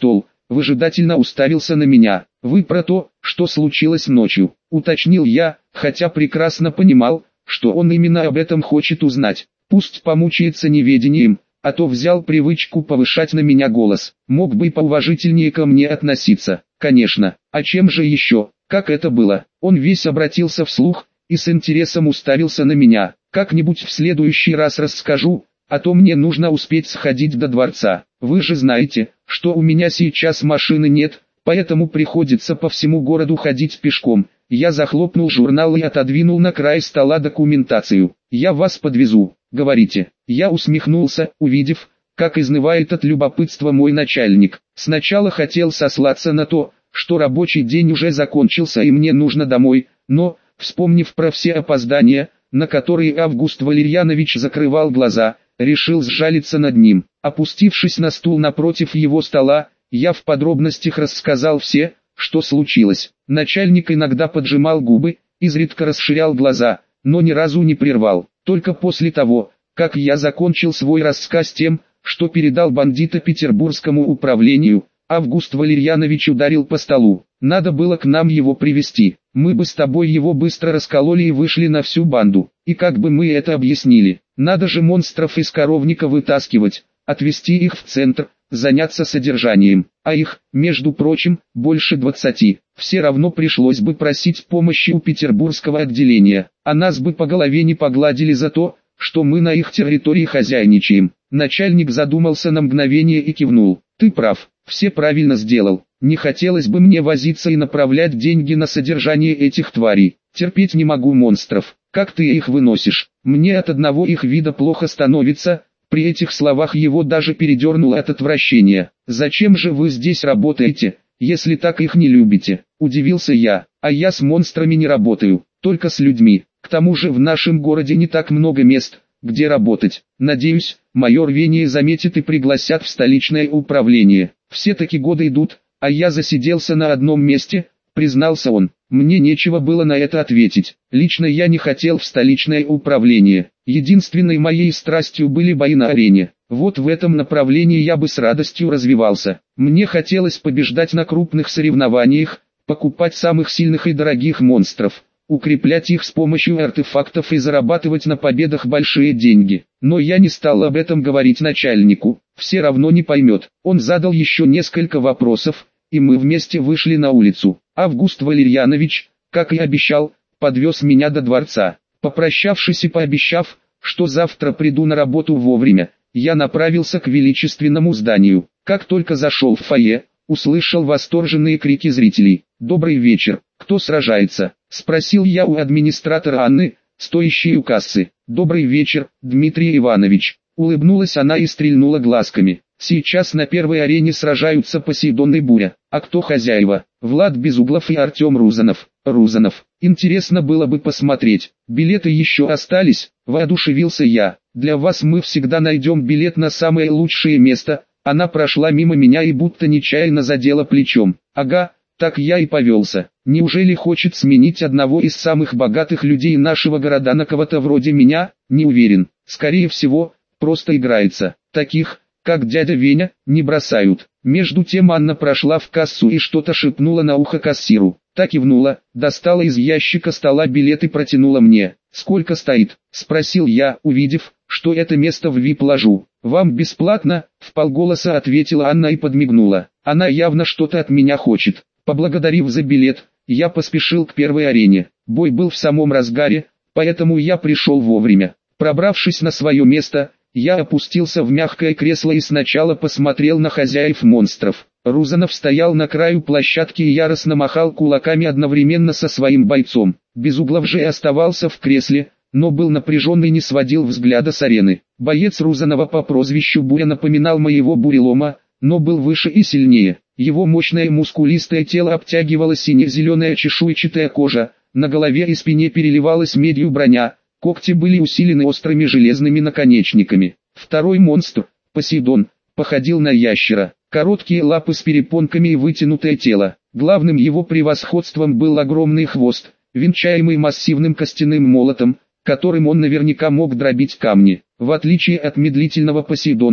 выжидательно уставился на меня. «Вы про то, что случилось ночью», — уточнил я, хотя прекрасно понимал, что он именно об этом хочет узнать. Пусть помучается неведением, а то взял привычку повышать на меня голос. Мог бы поуважительнее ко мне относиться. Конечно, а чем же еще, как это было? Он весь обратился вслух и с интересом уставился на меня. Как-нибудь в следующий раз расскажу, а то мне нужно успеть сходить до дворца. Вы же знаете, что у меня сейчас машины нет, поэтому приходится по всему городу ходить пешком. Я захлопнул журнал и отодвинул на край стола документацию. «Я вас подвезу, говорите». Я усмехнулся, увидев, как изнывает от любопытства мой начальник. Сначала хотел сослаться на то, что рабочий день уже закончился и мне нужно домой, но, вспомнив про все опоздания, на которые Август Валерьянович закрывал глаза, решил сжалиться над ним. Опустившись на стул напротив его стола, я в подробностях рассказал все, что случилось. Начальник иногда поджимал губы, изредка расширял глаза, но ни разу не прервал. Только после того, как я закончил свой рассказ тем, что передал бандита Петербургскому управлению, Август Валерьянович ударил по столу. «Надо было к нам его привести. Мы бы с тобой его быстро раскололи и вышли на всю банду. И как бы мы это объяснили? Надо же монстров из коровника вытаскивать, отвезти их в центр, заняться содержанием. А их, между прочим, больше двадцати. Все равно пришлось бы просить помощи у петербургского отделения. А нас бы по голове не погладили за то, что мы на их территории хозяйничаем». Начальник задумался на мгновение и кивнул. «Ты прав, все правильно сделал. Не хотелось бы мне возиться и направлять деньги на содержание этих тварей. Терпеть не могу монстров. Как ты их выносишь? Мне от одного их вида плохо становится». При этих словах его даже передернуло от отвращения. «Зачем же вы здесь работаете, если так их не любите?» – удивился я. «А я с монстрами не работаю, только с людьми. К тому же в нашем городе не так много мест, где работать. Надеюсь, мое рвение заметит и пригласят в столичное управление. Все-таки годы идут, а я засиделся на одном месте», — признался он. Мне нечего было на это ответить. Лично я не хотел в столичное управление. Единственной моей страстью были бои на арене. Вот в этом направлении я бы с радостью развивался. Мне хотелось побеждать на крупных соревнованиях, покупать самых сильных и дорогих монстров, укреплять их с помощью артефактов и зарабатывать на победах большие деньги. Но я не стал об этом говорить начальнику, все равно не поймет. Он задал еще несколько вопросов, и мы вместе вышли на улицу. Август Валерьянович, как и обещал, подвез меня до дворца. Попрощавшись и пообещав, что завтра приду на работу вовремя, я направился к величественному зданию. Как только зашел в фойе, услышал восторженные крики зрителей. «Добрый вечер, кто сражается?» – спросил я у администратора Анны, стоящей у кассы. «Добрый вечер, Дмитрий Иванович», – улыбнулась она и стрельнула глазками. «Сейчас на первой арене сражаются Посейдон и Буря. А кто хозяева? Влад Безуглов и Артем Рузанов». «Рузанов. Интересно было бы посмотреть. Билеты еще остались?» – воодушевился я. «Для вас мы всегда найдем билет на самое лучшее место». Она прошла мимо меня и будто нечаянно задела плечом. «Ага, так я и повелся. Неужели хочет сменить одного из самых богатых людей нашего города на кого-то вроде меня? Не уверен. Скорее всего, просто играется. Таких, как дядя Веня, не бросают». Между тем Анна прошла в кассу и что-то шепнула на ухо кассиру. Та кивнула, достала из ящика стола билет и протянула мне. «Сколько стоит?» – спросил я, увидев, что это место в ви ай пи-ложу. «Вам бесплатно?» – вполголоса ответила Анна и подмигнула. Она явно что-то от меня хочет. Поблагодарив за билет, я поспешил к первой арене. Бой был в самом разгаре, поэтому я пришел вовремя. Пробравшись на свое место, я опустился в мягкое кресло и сначала посмотрел на хозяев монстров. Рузанов стоял на краю площадки и яростно махал кулаками одновременно со своим бойцом. Безуглов же оставался в кресле, но был напряжен и не сводил взгляда с арены. Боец Рузанова по прозвищу Буря напоминал моего бурелома, но был выше и сильнее. Его мощное мускулистое тело обтягивала сине-зеленая чешуйчатая кожа, на голове и спине переливалась медью броня, когти были усилены острыми железными наконечниками. Второй монстр, Посейдон, походил на ящера. Короткие лапы с перепонками и вытянутое тело. Главным его превосходством был огромный хвост, венчаемый массивным костяным молотом, которым он наверняка мог дробить камни. В отличие от медлительного Посейдона,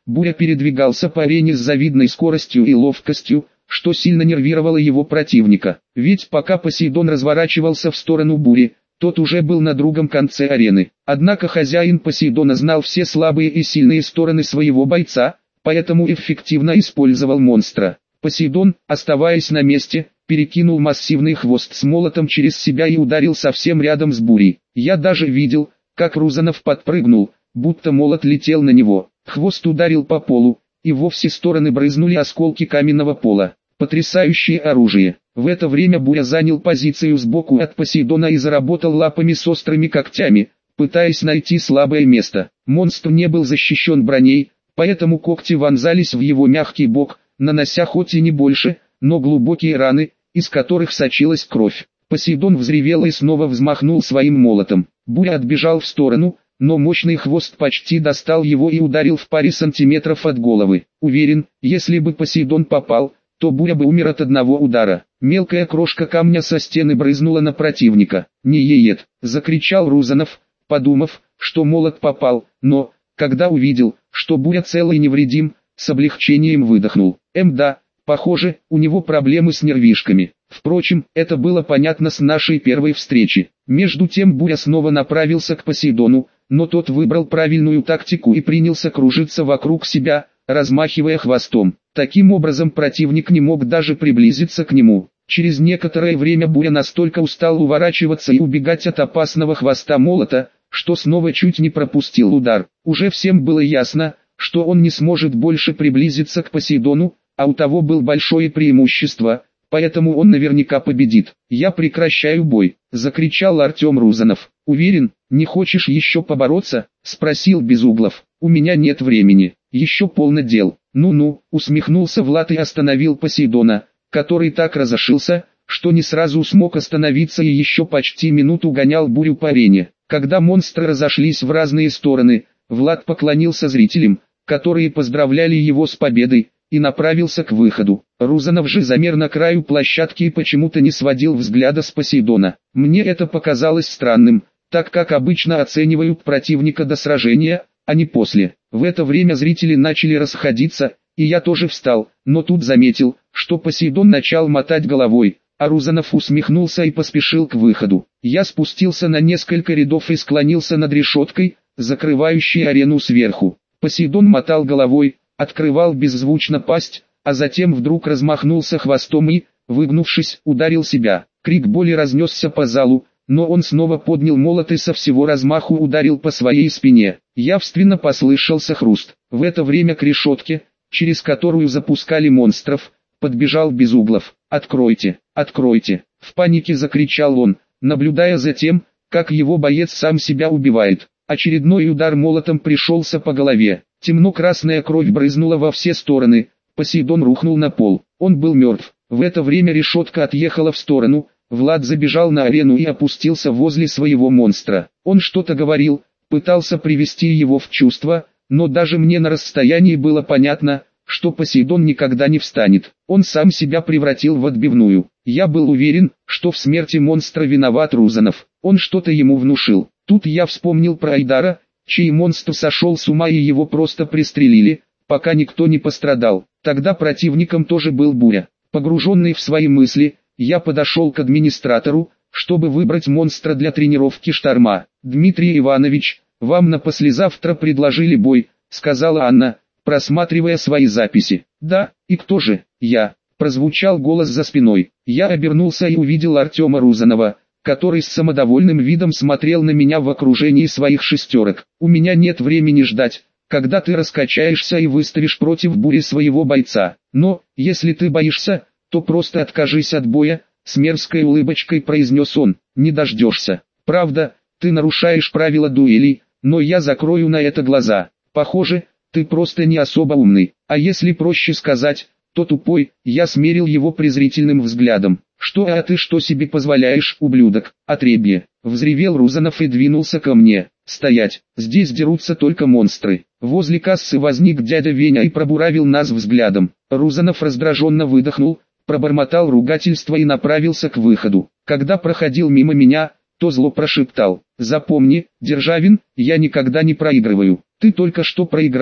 Буря передвигался по арене с завидной скоростью и ловкостью, что сильно нервировало его противника. Ведь пока Посейдон разворачивался в сторону бури, тот уже был на другом конце арены. Однако хозяин Посейдона знал все слабые и сильные стороны своего бойца, поэтому эффективно использовал монстра. Посейдон, оставаясь на месте, перекинул массивный хвост с молотом через себя и ударил совсем рядом с бурей. Я даже видел, как Рузанов подпрыгнул, будто молот летел на него. Хвост ударил по полу, и во все стороны брызнули осколки каменного пола. Потрясающее оружие. В это время Буря занял позицию сбоку от Посейдона и заработал лапами с острыми когтями, пытаясь найти слабое место. Монстр не был защищен броней, поэтому когти вонзались в его мягкий бок, нанося хоть и не больше, но глубокие раны, из которых сочилась кровь. Посейдон взревел и снова взмахнул своим молотом. Буря отбежал в сторону, но мощный хвост почти достал его и ударил в паре сантиметров от головы. Уверен, если бы Посейдон попал, то Буря бы умер от одного удара. Мелкая крошка камня со стены брызнула на противника. «Не еет!» — закричал Рузанов, подумав, что молот попал, но, когда увидел, что Буря цел и невредим, с облегчением выдохнул. Эм да, похоже, у него проблемы с нервишками. Впрочем, это было понятно с нашей первой встречи. Между тем Буря снова направился к Посейдону, но тот выбрал правильную тактику и принялся кружиться вокруг себя, размахивая хвостом. Таким образом противник не мог даже приблизиться к нему. Через некоторое время Буря настолько устал уворачиваться и убегать от опасного хвоста молота, что снова чуть не пропустил удар. Уже всем было ясно, что он не сможет больше приблизиться к Посейдону, а у того было большое преимущество, поэтому он наверняка победит. «Я прекращаю бой», — закричал Артем Рузанов. «Уверен, не хочешь еще побороться?» — спросил Безуглов. «У меня нет времени, еще полно дел». «Ну-ну», — усмехнулся Влад и остановил Посейдона, который так разошился, что не сразу смог остановиться и еще почти минуту гонял Бурю по арене. Когда монстры разошлись в разные стороны, Влад поклонился зрителям, которые поздравляли его с победой, и направился к выходу. Рузанов же замер на краю площадки и почему-то не сводил взгляда с Посейдона. Мне это показалось странным, так как обычно оценивают противника до сражения, а не после. В это время зрители начали расходиться, и я тоже встал, но тут заметил, что Посейдон начал мотать головой, а Рузанов усмехнулся и поспешил к выходу. Я спустился на несколько рядов и склонился над решеткой, закрывающей арену сверху. Посейдон мотал головой, открывал беззвучно пасть, а затем вдруг размахнулся хвостом и, выгнувшись, ударил себя. Крик боли разнесся по залу, но он снова поднял молот и со всего размаху ударил по своей спине. Явственно послышался хруст. В это время к решетке, через которую запускали монстров, подбежал Безуглов. «Откройте! Откройте!» — в панике закричал он, наблюдая за тем, как его боец сам себя убивает. Очередной удар молотом пришелся по голове. Темно-красная кровь брызнула во все стороны. Посейдон рухнул на пол. Он был мертв. В это время решетка отъехала в сторону. Влад забежал на арену и опустился возле своего монстра. Он что-то говорил, пытался привести его в чувство, но даже мне на расстоянии было понятно, что Посейдон никогда не встанет. Он сам себя превратил в отбивную. Я был уверен, что в смерти монстра виноват Рузанов. Он что-то ему внушил. Тут я вспомнил про Айдара, чей монстр сошел с ума и его просто пристрелили, пока никто не пострадал. Тогда противником тоже был Буря. Погруженный в свои мысли, я подошел к администратору, чтобы выбрать монстра для тренировки Шторма. «Дмитрий Иванович, вам на послезавтра предложили бой», — сказала Анна, просматривая свои записи. «Да, и кто же?» «Я», — прозвучал голос за спиной. Я обернулся и увидел Артема Рузанова, который с самодовольным видом смотрел на меня в окружении своих шестерок. «У меня нет времени ждать, когда ты раскачаешься и выставишь против Бури своего бойца. Но, если ты боишься, то просто откажись от боя», — с мерзкой улыбочкой произнес он. «Не дождешься. Правда, ты нарушаешь правила дуэлей, но я закрою на это глаза. Похоже, ты просто не особо умный, а если проще сказать, то тупой». Я смерил его презрительным взглядом. «Что, а ты что себе позволяешь, ублюдок, отребье?» — взревел Рузанов и двинулся ко мне. «Стоять, здесь дерутся только монстры». Возле кассы возник дядя Веня и пробуравил нас взглядом. Рузанов раздраженно выдохнул, пробормотал ругательство и направился к выходу. Когда проходил мимо меня, то зло прошептал: «Запомни, Державин, я никогда не проигрываю. Ты только что проиграл,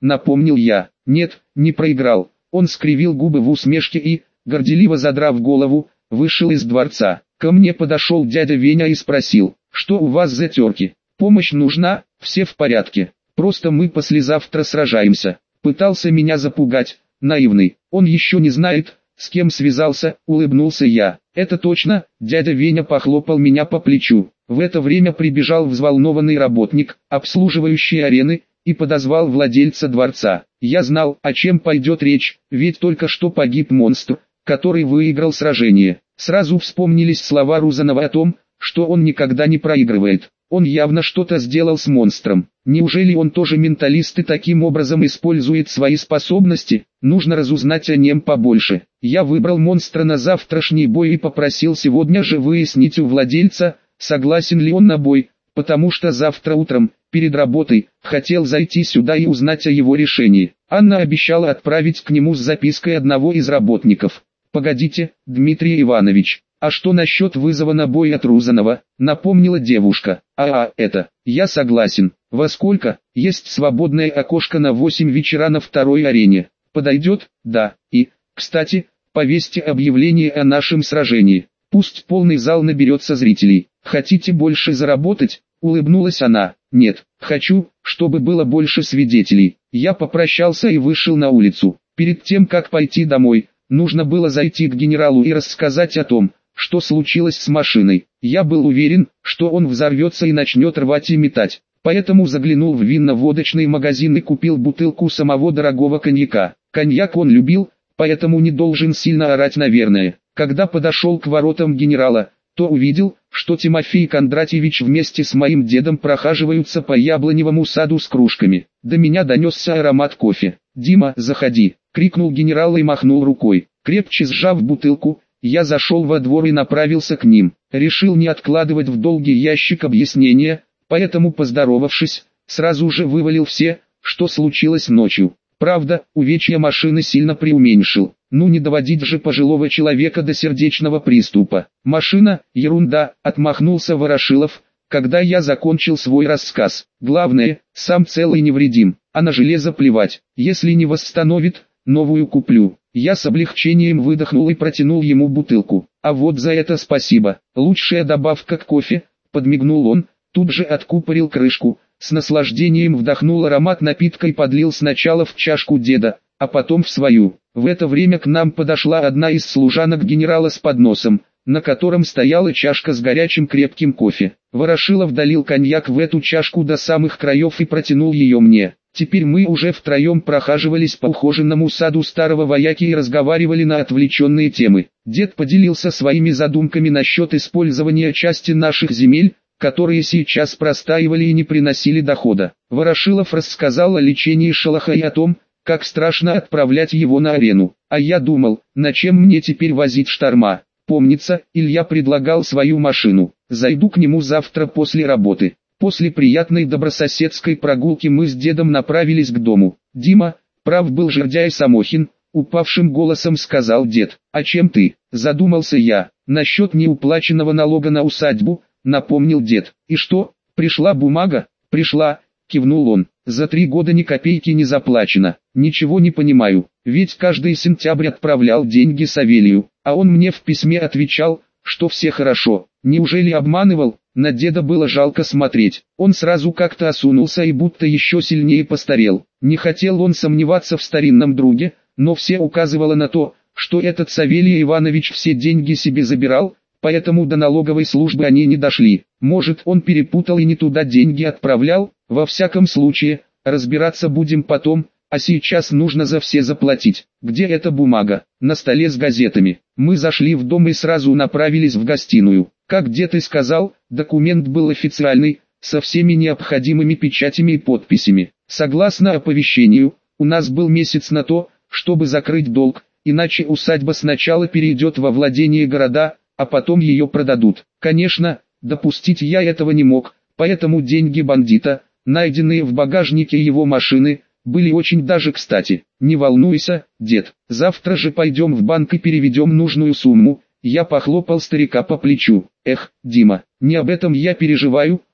напомнил я. Нет, не проиграл. Он скривил губы в усмешке и, горделиво задрав голову, вышел из дворца. Ко мне подошел дядя Веня и спросил, что у вас за терки? Помощь нужна? Все в порядке. Просто мы послезавтра сражаемся. Пытался меня запугать, наивный. Он еще не знает, с кем связался, улыбнулся я. Это точно, дядя Веня похлопал меня по плечу. В это время прибежал взволнованный работник, обслуживающий арены, и подозвал владельца дворца. Я знал, о чем пойдет речь, ведь только что погиб монстр, который выиграл сражение. Сразу вспомнились слова Рузанова о том, что он никогда не проигрывает. Он явно что-то сделал с монстром. Неужели он тоже менталист и таким образом использует свои способности? Нужно разузнать о нем побольше. Я выбрал монстра на завтрашний бой и попросил сегодня же выяснить у владельца, согласен ли он на бой, потому что завтра утром, перед работой, хотел зайти сюда и узнать о его решении. Анна обещала отправить к нему с запиской одного из работников. «Погодите, Дмитрий Иванович, а что насчет вызова на бой от Рузанова?» — напомнила девушка. «А, а, это, я согласен. Во сколько? Есть свободное окошко на восемь вечера на второй арене. Подойдет?» «Да. И, кстати, повесьте объявление о нашем сражении. Пусть полный зал наберется зрителей. Хотите больше заработать?» — улыбнулась она. «Нет, хочу, чтобы было больше свидетелей». Я попрощался и вышел на улицу. Перед тем, как пойти домой, нужно было зайти к генералу и рассказать о том, что случилось с машиной. Я был уверен, что он взорвется и начнет рвать и метать. Поэтому заглянул в винно-водочный магазин и купил бутылку самого дорогого коньяка. Коньяк он любил, поэтому не должен сильно орать, наверное. Когда подошел к воротам генерала, то увидел, что Тимофей Кондратьевич вместе с моим дедом прохаживаются по яблоневому саду с кружками. До меня донесся аромат кофе. «Дима, заходи!» — крикнул генерал и махнул рукой. Крепче сжав бутылку, я зашел во двор и направился к ним. Решил не откладывать в долгий ящик объяснения, поэтому, поздоровавшись, сразу же вывалил все, что случилось ночью. Правда, увечья машины сильно преуменьшил. Ну не доводить же пожилого человека до сердечного приступа. «Машина, ерунда», — отмахнулся Ворошилов, когда я закончил свой рассказ. «Главное, сам целый и невредим, а на железо плевать. Если не восстановит, новую куплю». Я с облегчением выдохнул и протянул ему бутылку. «А вот за это спасибо. Лучшая добавка к кофе», — подмигнул он, тут же откупорил крышку, с наслаждением вдохнул аромат напитка и подлил сначала в чашку деда, а потом в свою. В это время к нам подошла одна из служанок генерала с подносом, на котором стояла чашка с горячим крепким кофе. Ворошилов долил коньяк в эту чашку до самых краев и протянул ее мне. Теперь мы уже втроем прохаживались по ухоженному саду старого вояки и разговаривали на отвлеченные темы. Дед поделился своими задумками насчет использования части наших земель, которые сейчас простаивали и не приносили дохода. Ворошилов рассказал о лечении шелоха и о том, как страшно отправлять его на арену. А я думал, на чем мне теперь возить шторма? Помнится, Илья предлагал свою машину. Зайду к нему завтра после работы. После приятной добрососедской прогулки мы с дедом направились к дому. «Дима, прав был жердяй Самохин», — упавшим голосом сказал дед. «А чем ты?» — задумался я. «Насчет неуплаченного налога на усадьбу», — напомнил дед. «И что, пришла бумага?» «Пришла», — кивнул он. «За три года ни копейки не заплачено. Ничего не понимаю, ведь каждый сентябрь отправлял деньги Савелию, а он мне в письме отвечал, что все хорошо. Неужели обманывал?» На деда было жалко смотреть. Он сразу как-то осунулся и будто еще сильнее постарел. Не хотел он сомневаться в старинном друге, но все указывало на то, что этот Савелий Иванович все деньги себе забирал, поэтому до налоговой службы они не дошли. Может, он перепутал и не туда деньги отправлял? Во всяком случае, разбираться будем потом, а сейчас нужно за все заплатить. Где эта бумага? На столе с газетами. Мы зашли в дом и сразу направились в гостиную. Как дед и сказал, документ был официальный, со всеми необходимыми печатями и подписями. Согласно оповещению, у нас был месяц на то, чтобы закрыть долг, иначе усадьба сначала перейдет во владение города, а потом ее продадут. Конечно, допустить я этого не мог, поэтому деньги бандита, найденные в багажнике его машины, были очень даже кстати. «Не волнуйся, дед, завтра же пойдем в банк и переведем нужную сумму». Я похлопал старика по плечу. «Эх, Дима, не об этом я переживаю»,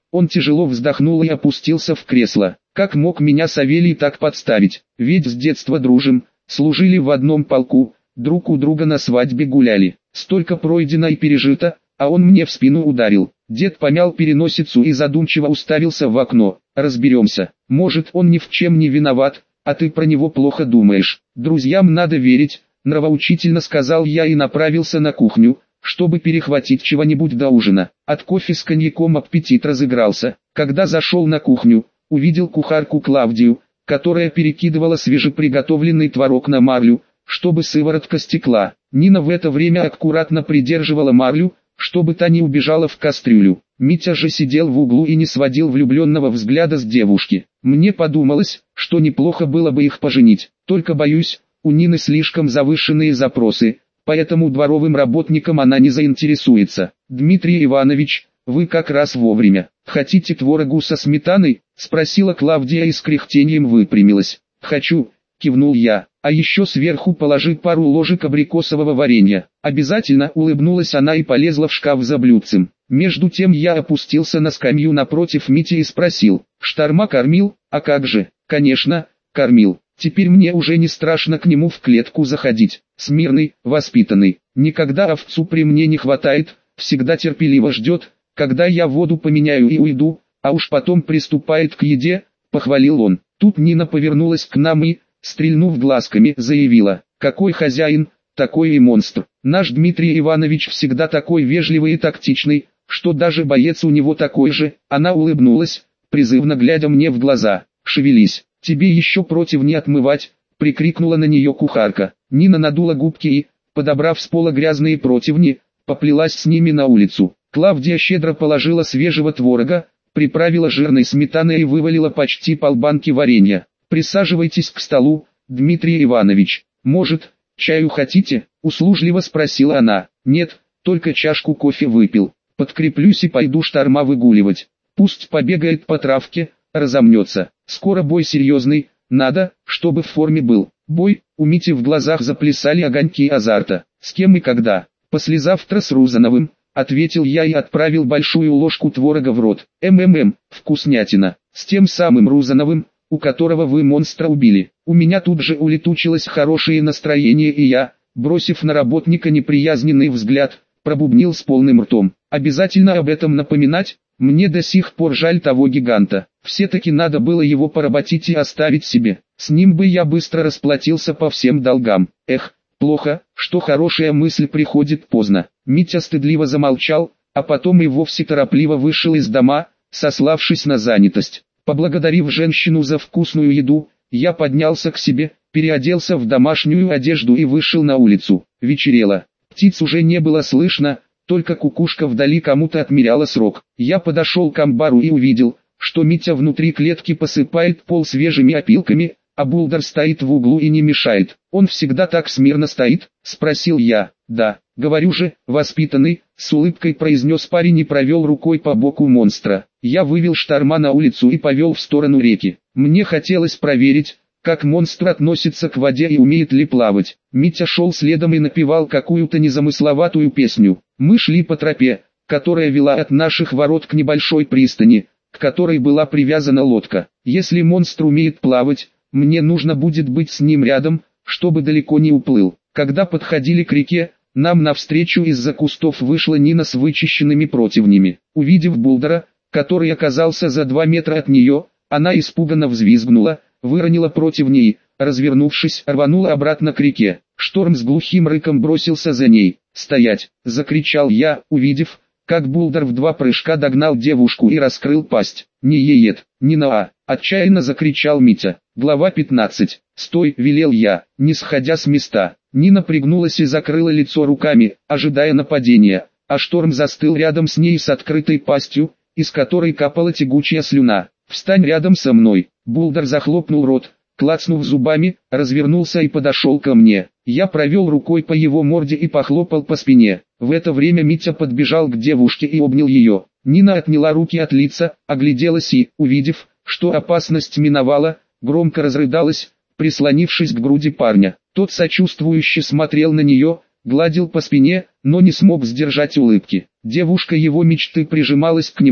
Он тяжело вздохнул и опустился в кресло. Как мог меня Савелий так подставить? Ведь с детства дружим, служили в одном полку, друг у друга на свадьбе гуляли. Столько пройдено и пережито, а он мне в спину ударил. Дед помял переносицу и задумчиво уставился в окно. Разберемся. Может, он ни в чем не виноват, а ты про него плохо думаешь. Друзьям надо верить, нравоучительно сказал я и направился на кухню, чтобы перехватить чего-нибудь до ужина. От кофе с коньяком аппетит разыгрался. Когда зашел на кухню, увидел кухарку Клавдию, которая перекидывала свежеприготовленный творог на марлю, чтобы сыворотка стекла. Нина в это время аккуратно придерживала марлю, чтобы та не убежала в кастрюлю. Митя же сидел в углу и не сводил влюбленного взгляда с девушки. Мне подумалось, что неплохо было бы их поженить. Только боюсь, у Нины слишком завышенные запросы, поэтому дворовым работникам она не заинтересуется. Дмитрий Иванович, вы как раз вовремя. Хотите творогу со сметаной? Спросила Клавдия и с кряхтением выпрямилась. Хочу, кивнул я. А еще сверху положи пару ложек абрикосового варенья. Обязательно, улыбнулась она и полезла в шкаф за блюдцем. Между тем я опустился на скамью напротив Мити и спросил: Шторма кормил? А как же? Конечно, кормил. Теперь мне уже не страшно к нему в клетку заходить. Смирный, воспитанный. Никогда овцу при мне не хватает, всегда терпеливо ждет, когда я воду поменяю и уйду, а уж потом приступает к еде, похвалил он. Тут Нина повернулась к нам и, стрельнув глазками, заявила: какой хозяин, такой и монстр. Наш Дмитрий Иванович всегда такой вежливый и тактичный, что даже боец у него такой же. Она улыбнулась, призывно глядя мне в глаза. Шевелись, тебе еще противни отмывать, прикрикнула на нее кухарка. Нина надула губки и, подобрав с пола грязные противни, поплелась с ними на улицу. Клавдия щедро положила свежего творога, приправила жирной сметаной и вывалила почти полбанки варенья. «Присаживайтесь к столу, Дмитрий Иванович. Может, чаю хотите?» – услужливо спросила она. «Нет, только чашку кофе выпил. Подкреплюсь и пойду Шторма выгуливать. Пусть побегает по травке, разомнется. Скоро бой серьезный, надо, чтобы в форме был». Бой, у Мити в глазах заплясали огоньки азарта. «С кем и когда?» «Послезавтра с Рузановым», — ответил я и отправил большую ложку творога в рот. «МММ, вкуснятина. С тем самым Рузановым, у которого вы монстра убили». У меня тут же улетучилось хорошее настроение и я, бросив на работника неприязненный взгляд, пробубнил с полным ртом: «Обязательно об этом напоминать? Мне до сих пор жаль того гиганта. Все-таки надо было его поработить и оставить себе. С ним бы я быстро расплатился по всем долгам. Эх, плохо, что хорошая мысль приходит поздно». Митя стыдливо замолчал, а потом и вовсе торопливо вышел из дома, сославшись на занятость. Поблагодарив женщину за вкусную еду, я поднялся к себе, переоделся в домашнюю одежду и вышел на улицу. Вечерело. Птиц уже не было слышно, только кукушка вдали кому-то отмеряла срок. Я подошел к амбару и увидел, что Митя внутри клетки посыпает пол свежими опилками, а Булдер стоит в углу и не мешает. «Он всегда так смирно стоит?» – спросил я. «Да, говорю же, воспитанный», – с улыбкой произнес парень и провел рукой по боку монстра. Я вывел Шторма на улицу и повел в сторону реки. Мне хотелось проверить, как монстр относится к воде и умеет ли плавать. Митя шел следом и напевал какую-то незамысловатую песню. Мы шли по тропе, которая вела от наших ворот к небольшой пристани, к которой была привязана лодка. Если монстр умеет плавать, мне нужно будет быть с ним рядом, чтобы далеко не уплыл. Когда подходили к реке, нам навстречу из-за кустов вышла Нина с вычищенными противнями. Увидев Булдера, который оказался за два метра от нее, она испуганно взвизгнула, выронила противни и, развернувшись, рванула обратно к реке. Шторм с глухим рыком бросился за ней. «Стоять!» – закричал я, увидев, как Булдер в два прыжка догнал девушку и раскрыл пасть. «Не еет, не на а!» – отчаянно закричал Митя. Глава пятнадцать. «Стой!» – велел я, не сходя с места. Нина пригнулась и закрыла лицо руками, ожидая нападения, а Шторм застыл рядом с ней с открытой пастью, из которой капала тягучая слюна. «Встань рядом со мной!» Булдер захлопнул рот, клацнув зубами, развернулся и подошел ко мне. Я провел рукой по его морде и похлопал по спине. В это время Митя подбежал к девушке и обнял ее. Нина отняла руки от лица, огляделась и, увидев, что опасность миновала, громко разрыдалась, прислонившись к груди парня. Тот сочувствующе смотрел на нее, гладил по спине, но не смог сдержать улыбки. Девушка его мечты прижималась к нему,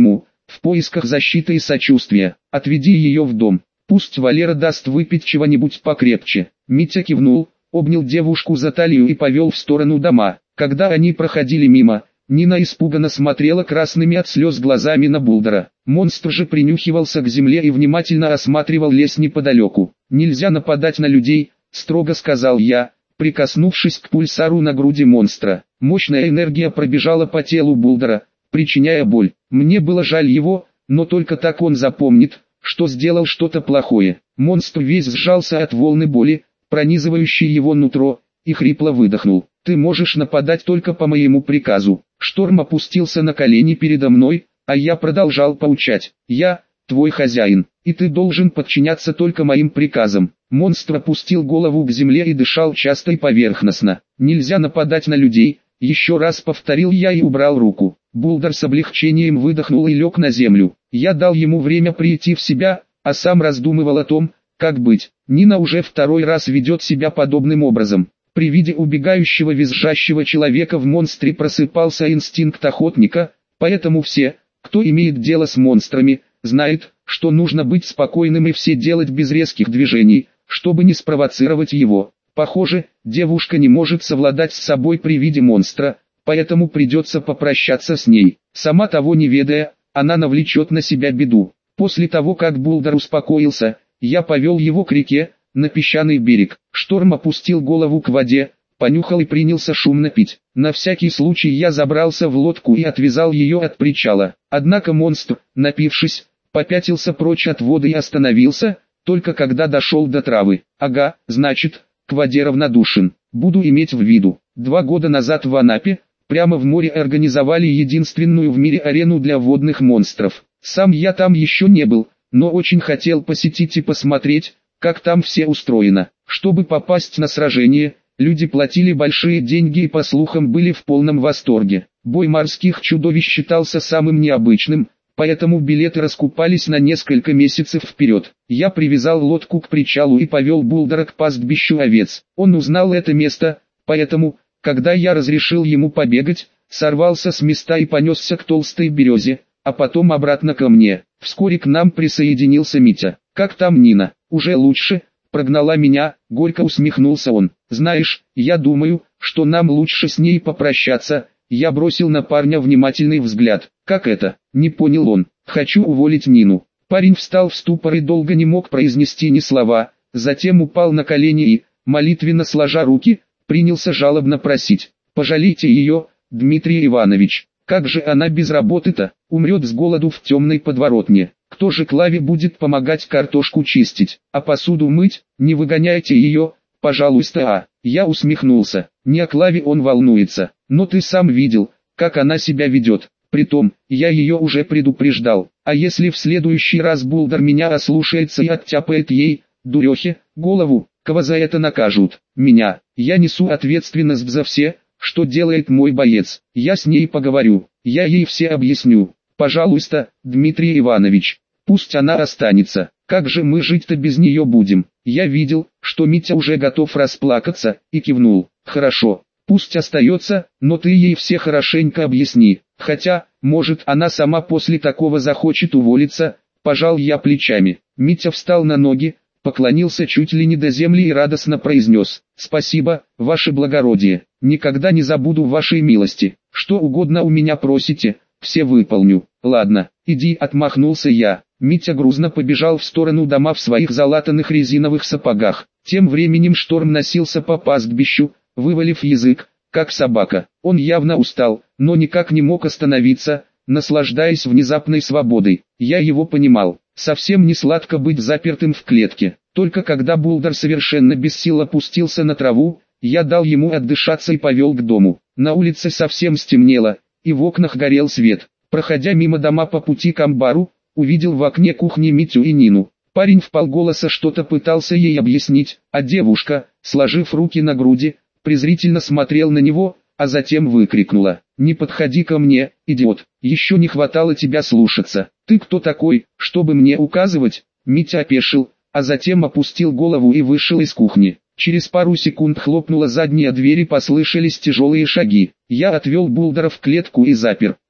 в поисках защиты и сочувствия. Отведи ее в дом. Пусть Валера даст выпить чего-нибудь покрепче. Митя кивнул, обнял девушку за талию и повел в сторону дома. Когда они проходили мимо, Нина испуганно смотрела красными от слез глазами на Булдера. Монстр же принюхивался к земле и внимательно осматривал лес неподалеку. «Нельзя нападать на людей», — строго сказал я, прикоснувшись к пульсару на груди монстра. Мощная энергия пробежала по телу Булдера, причиняя боль. Мне было жаль его, но только так он запомнит, что сделал что-то плохое. Монстр весь сжался от волны боли, пронизывающей его нутро, и хрипло выдохнул. «Ты можешь нападать только по моему приказу». Шторм опустился на колени передо мной, а я продолжал поучать. «Я, твой хозяин, и ты должен подчиняться только моим приказам». Монстр опустил голову к земле и дышал часто и поверхностно. «Нельзя нападать на людей», — еще раз повторил я и убрал руку. Булдер с облегчением выдохнул и лег на землю. Я дал ему время прийти в себя, а сам раздумывал о том, как быть. Нина уже второй раз ведет себя подобным образом. При виде убегающего визжащего человека в монстре просыпался инстинкт охотника, поэтому все, кто имеет дело с монстрами, знают, что нужно быть спокойным и все делать без резких движений, чтобы не спровоцировать его. Похоже, девушка не может совладать с собой при виде монстра, поэтому придется попрощаться с ней. Сама того не ведая, она навлечет на себя беду. После того, как Булдер успокоился, я повел его к реке, на песчаный берег. Шторм опустил голову к воде, понюхал и принялся шумно пить. На всякий случай я забрался в лодку и отвязал ее от причала. Однако монстр, напившись, попятился прочь от воды и остановился, только когда дошел до травы. Ага, значит, к воде равнодушен. Буду иметь в виду. Два года назад в Анапе, прямо в море организовали единственную в мире арену для водных монстров. Сам я там еще не был, но очень хотел посетить и посмотреть, как там все устроено. Чтобы попасть на сражение, люди платили большие деньги и по слухам были в полном восторге. Бой морских чудовищ считался самым необычным, поэтому билеты раскупались на несколько месяцев вперед. Я привязал лодку к причалу и повел Булдера к пастбищу овец. Он узнал это место, поэтому, когда я разрешил ему побегать, сорвался с места и понесся к толстой березе, а потом обратно ко мне. Вскоре к нам присоединился Митя. «Как там Нина?» «Уже лучше», — прогнала меня, горько усмехнулся он. «Знаешь, я думаю, что нам лучше с ней попрощаться». Я бросил на парня внимательный взгляд. «Как это?» — не понял он. «Хочу уволить Нину». Парень встал в ступор и долго не мог произнести ни слова, затем упал на колени и, молитвенно сложа руки, принялся жалобно просить: «Пожалейте ее, Дмитрий Иванович, как же она без работы-то, умрет с голоду в темной подворотне. Кто же Клаве будет помогать картошку чистить, а посуду мыть? Не выгоняйте ее, пожалуйста». А я усмехнулся. Не о Клаве он волнуется, но ты сам видел, как она себя ведет. Притом, я ее уже предупреждал. А если в следующий раз Булдер меня ослушается и оттяпает ей, дурехе, голову, кого за это накажут? Меня. Я несу ответственность за все, что делает мой боец. Я с ней поговорю, я ей все объясню. Пожалуйста, Дмитрий Иванович, пусть она останется. Как же мы жить-то без нее будем? Я видел, что Митя уже готов расплакаться, и кивнул. Хорошо, пусть остается, но ты ей все хорошенько объясни. Хотя, может, она сама после такого захочет уволиться. Пожал я плечами. Митя встал на ноги, поклонился чуть ли не до земли и радостно произнес: «Спасибо, ваше благородие, никогда не забуду вашей милости. Что угодно у меня просите, все выполню». «Ладно, иди», — отмахнулся я. Митя грузно побежал в сторону дома в своих залатанных резиновых сапогах. Тем временем Шторм носился по пастбищу, вывалив язык, как собака. Он явно устал, но никак не мог остановиться, наслаждаясь внезапной свободой. Я его понимал. Совсем не сладко быть запертым в клетке. Только когда Булдер совершенно без сил опустился на траву, я дал ему отдышаться и повел к дому. На улице совсем стемнело, и в окнах горел свет. Проходя мимо дома по пути к амбару, увидел в окне кухни Митю и Нину. Парень вполголоса что-то пытался ей объяснить, а девушка, сложив руки на груди, презрительно смотрел на него, а затем выкрикнула: «Не подходи ко мне, идиот, еще не хватало тебя слушаться. Ты кто такой, чтобы мне указывать?» Митя опешил, а затем опустил голову и вышел из кухни. Через пару секунд хлопнула задняя дверь и послышались тяжелые шаги. Я отвел Булдера в клетку и запер.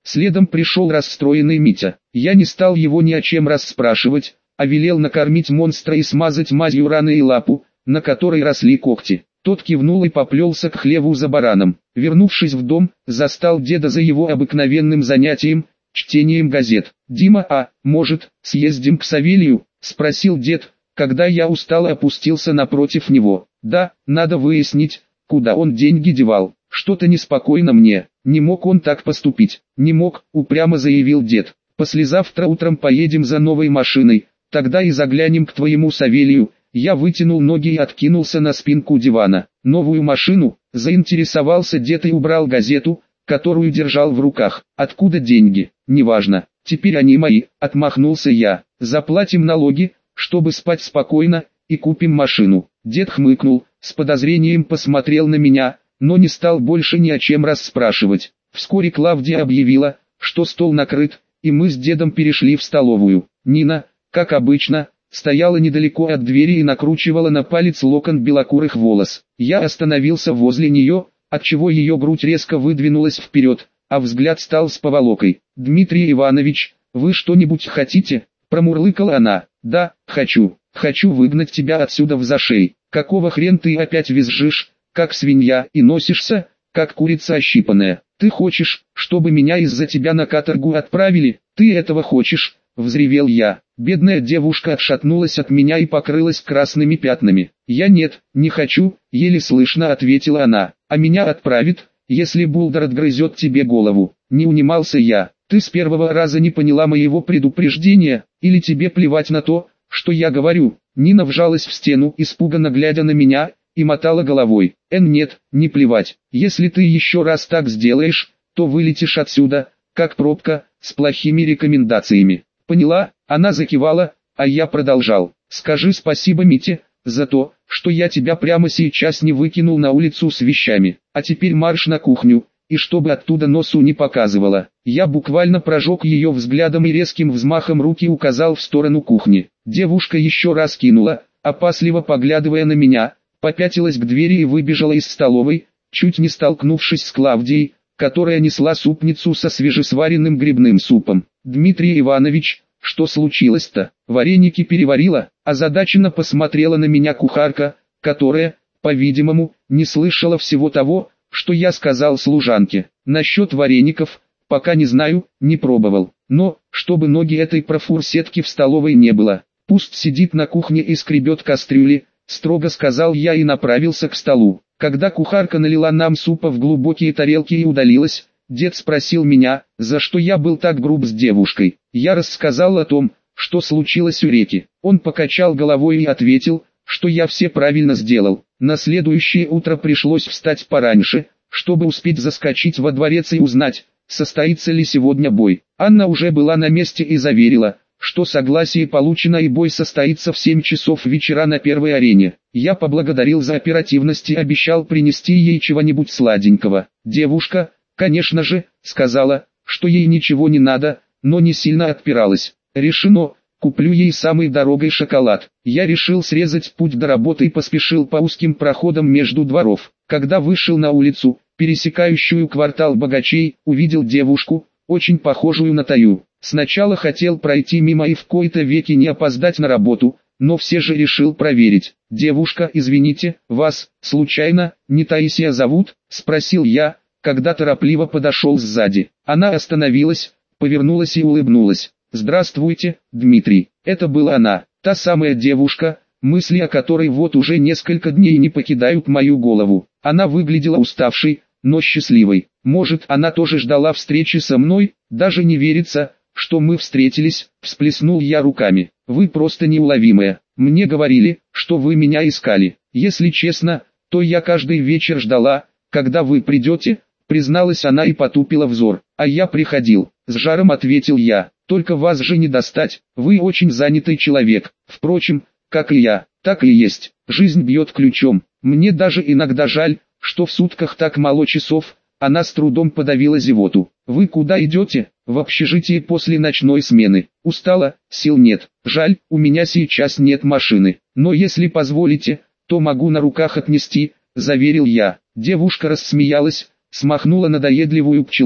Следом пришел расстроенный Митя. Я не стал его ни о чем расспрашивать, а велел накормить монстра и смазать мазью раны и лапу, на которой росли когти. Тот кивнул и поплелся к хлеву за бараном. Вернувшись в дом, застал деда за его обыкновенным занятием, чтением газет. «Дима, а, может, съездим к Савелью?» – спросил дед, когда я устало опустился напротив него. «Да, надо выяснить, куда он деньги девал. Что-то неспокойно мне, не мог он так поступить». «Не мог», – упрямо заявил дед. «Послезавтра утром поедем за новой машиной, тогда и заглянем к твоему Савелью». Я вытянул ноги и откинулся на спинку дивана. «Новую машину?» – заинтересовался дед и убрал газету, которую держал в руках. «Откуда деньги?» «Неважно, теперь они мои», – отмахнулся я. «Заплатим налоги, чтобы спать спокойно, и купим машину». Дед хмыкнул, с подозрением посмотрел на меня, но не стал больше ни о чем расспрашивать. Вскоре Клавдия объявила, что стол накрыт, и мы с дедом перешли в столовую. Нина, как обычно, стояла недалеко от двери и накручивала на палец локон белокурых волос. Я остановился возле нее, отчего ее грудь резко выдвинулась вперед, а взгляд стал с поволокой. «Дмитрий Иванович, вы что-нибудь хотите?» – промурлыкала она. «Да, хочу. Хочу выгнать тебя отсюда в зашей. Какого хрен ты опять визжишь, как свинья, и носишься, как курица ощипанная? Ты хочешь, чтобы меня из-за тебя на каторгу отправили? Ты этого хочешь?» – взревел я. Бедная девушка отшатнулась от меня и покрылась красными пятнами. «Я нет, не хочу», — еле слышно ответила она. «А меня отправит, если Булдер отгрызет тебе голову». Не унимался я. «Ты с первого раза не поняла моего предупреждения, или тебе плевать на то, что я говорю?» Нина вжалась в стену, испуганно глядя на меня, и мотала головой. «Эн, нет, не плевать. Если ты еще раз так сделаешь, то вылетишь отсюда, как пробка, с плохими рекомендациями». «Поняла?» Она закивала, а я продолжал. «Скажи спасибо Мите, за то, что я тебя прямо сейчас не выкинул на улицу с вещами. А теперь марш на кухню, и чтобы оттуда носу не показывала». Я буквально прожег ее взглядом и резким взмахом руки указал в сторону кухни. Девушка еще раз кинула, опасливо поглядывая на меня, попятилась к двери и выбежала из столовой, чуть не столкнувшись с Клавдией, которая несла супницу со свежесваренным грибным супом. «Дмитрий Иванович, что случилось-то?» «Вареники переварила», озадаченно посмотрела на меня кухарка, которая, по-видимому, не слышала всего того, что я сказал служанке. «Насчет вареников, пока не знаю, не пробовал. Но, чтобы ноги этой профурсетки в столовой не было, пусть сидит на кухне и скребет кастрюли», строго сказал я и направился к столу. Когда кухарка налила нам супа в глубокие тарелки и удалилась, дед спросил меня, за что я был так груб с девушкой. Я рассказал о том, что случилось у реки. Он покачал головой и ответил, что я все правильно сделал. На следующее утро пришлось встать пораньше, чтобы успеть заскочить во дворец и узнать, состоится ли сегодня бой. Анна уже была на месте и заверила, что согласие получено и бой состоится в семь часов вечера на первой арене. Я поблагодарил за оперативность и обещал принести ей чего-нибудь сладенького. Девушка, конечно же, сказала, что ей ничего не надо, но не сильно отпиралась. «Решено, куплю ей самый дорогой шоколад». Я решил срезать путь до работы и поспешил по узким проходам между дворов. Когда вышел на улицу, пересекающую квартал богачей, увидел девушку, очень похожую на Таю. Сначала хотел пройти мимо и в кои-то веки не опоздать на работу, но все же решил проверить. «Девушка, извините, вас, случайно, не Таисия зовут?» – спросил я, когда торопливо подошел сзади. Она остановилась, повернулась и улыбнулась. «Здравствуйте, Дмитрий». Это была она, та самая девушка, мысли о которой вот уже несколько дней не покидают мою голову. Она выглядела уставшей, но счастливой. Может, она тоже ждала встречи со мной? Даже не верится, что мы встретились, всплеснул я руками. «Вы просто неуловимая. Мне говорили, что вы меня искали. Если честно, то я каждый вечер ждала, когда вы придете», призналась она и потупила взор. «А я приходил», с жаром ответил я. «Только вас же не достать, вы очень занятый человек. Впрочем, как и я, так и есть. Жизнь бьет ключом. Мне даже иногда жаль, что в сутках так мало часов». Она с трудом подавила зевоту. «Вы куда идете?» «В общежитие после ночной смены. Устала, сил нет. Жаль, у меня сейчас нет машины. Но если позволите, то могу на руках отнести», заверил я. Девушка рассмеялась, смахнула надоедливую пчелу,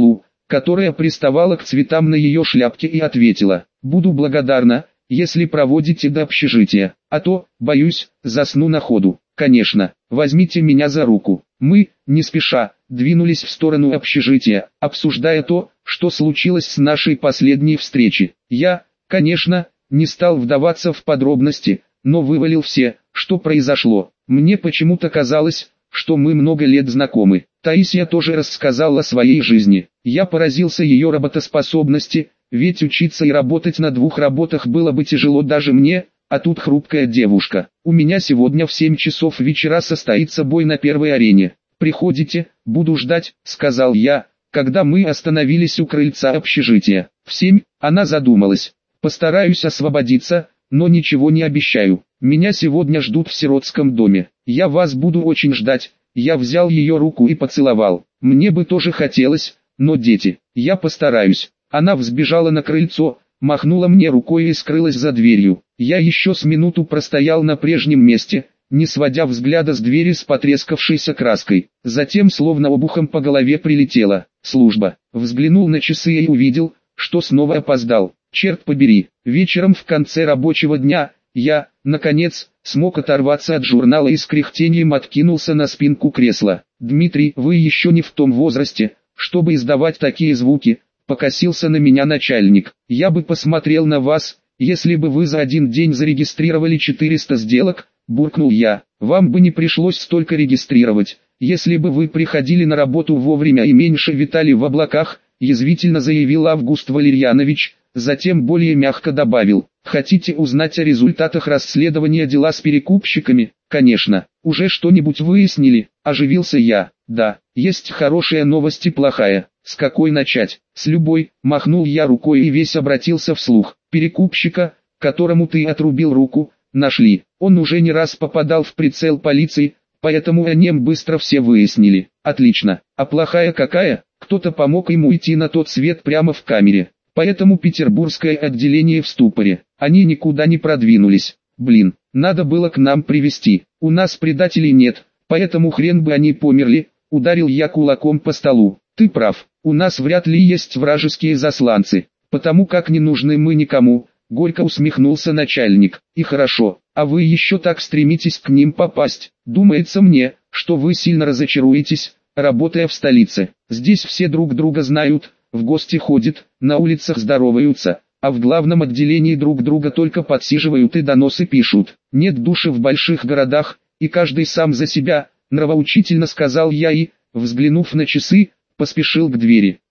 которая приставала к цветам на ее шляпке, и ответила: «Буду благодарна, если проводите до общежития, а то, боюсь, засну на ходу». «Конечно, возьмите меня за руку». Мы, не спеша, двинулись в сторону общежития, обсуждая то, что случилось с нашей последней встречи. Я, конечно, не стал вдаваться в подробности, но вывалил все, что произошло. Мне почему-то казалось, что мы много лет знакомы. Таисия тоже рассказала о своей жизни. Я поразился ее работоспособности, ведь учиться и работать на двух работах было бы тяжело даже мне, а тут хрупкая девушка. «У меня сегодня в семь часов вечера состоится бой на первой арене. Приходите, буду ждать», — сказал я, когда мы остановились у крыльца общежития. «В семь?» — она задумалась. «Постараюсь освободиться, но ничего не обещаю. Меня сегодня ждут в сиротском доме. Я вас буду очень ждать». Я взял ее руку и поцеловал. Мне бы тоже хотелось, но дети. Я постараюсь. Она взбежала на крыльцо, махнула мне рукой и скрылась за дверью. Я еще с минуту простоял на прежнем месте, не сводя взгляда с двери с потрескавшейся краской. Затем словно обухом по голове прилетела: «Служба». Взглянул на часы и увидел, что снова опоздал. Черт побери, вечером в конце рабочего дня, я, наконец, смог оторваться от журнала и с кряхтением откинулся на спинку кресла. «Дмитрий, вы еще не в том возрасте, чтобы издавать такие звуки», — покосился на меня начальник. «Я бы посмотрел на вас, если бы вы за один день зарегистрировали четыреста сделок», — буркнул я. «Вам бы не пришлось столько регистрировать, если бы вы приходили на работу вовремя и меньше витали в облаках», — язвительно заявил Август Валерьянович. Затем более мягко добавил: «Хотите узнать о результатах расследования дела с перекупщиками?» «Конечно. Уже что-нибудь выяснили?» – оживился я. «Да, есть хорошая новость и плохая. С какой начать?» «С любой», – махнул я рукой и весь обратился вслух. «Перекупщика, которому ты отрубил руку, нашли. Он уже не раз попадал в прицел полиции, поэтому о нем быстро все выяснили». «Отлично. А плохая какая?» «Кто-то помог ему идти на тот свет прямо в камере. Поэтому петербургское отделение в ступоре. Они никуда не продвинулись. Блин, надо было к нам привести. У нас предателей нет, поэтому хрен бы они померли», — ударил я кулаком по столу. «Ты прав, у нас вряд ли есть вражеские засланцы, потому как не нужны мы никому», — горько усмехнулся начальник. «И хорошо, а вы еще так стремитесь к ним попасть. Думается мне, что вы сильно разочаруетесь, работая в столице. Здесь все друг друга знают, в гости ходят, на улицах здороваются, а в главном отделении друг друга только подсиживают и доносы пишут. Нет души в больших городах, и каждый сам за себя», — нравоучительно сказал я и, взглянув на часы, поспешил к двери.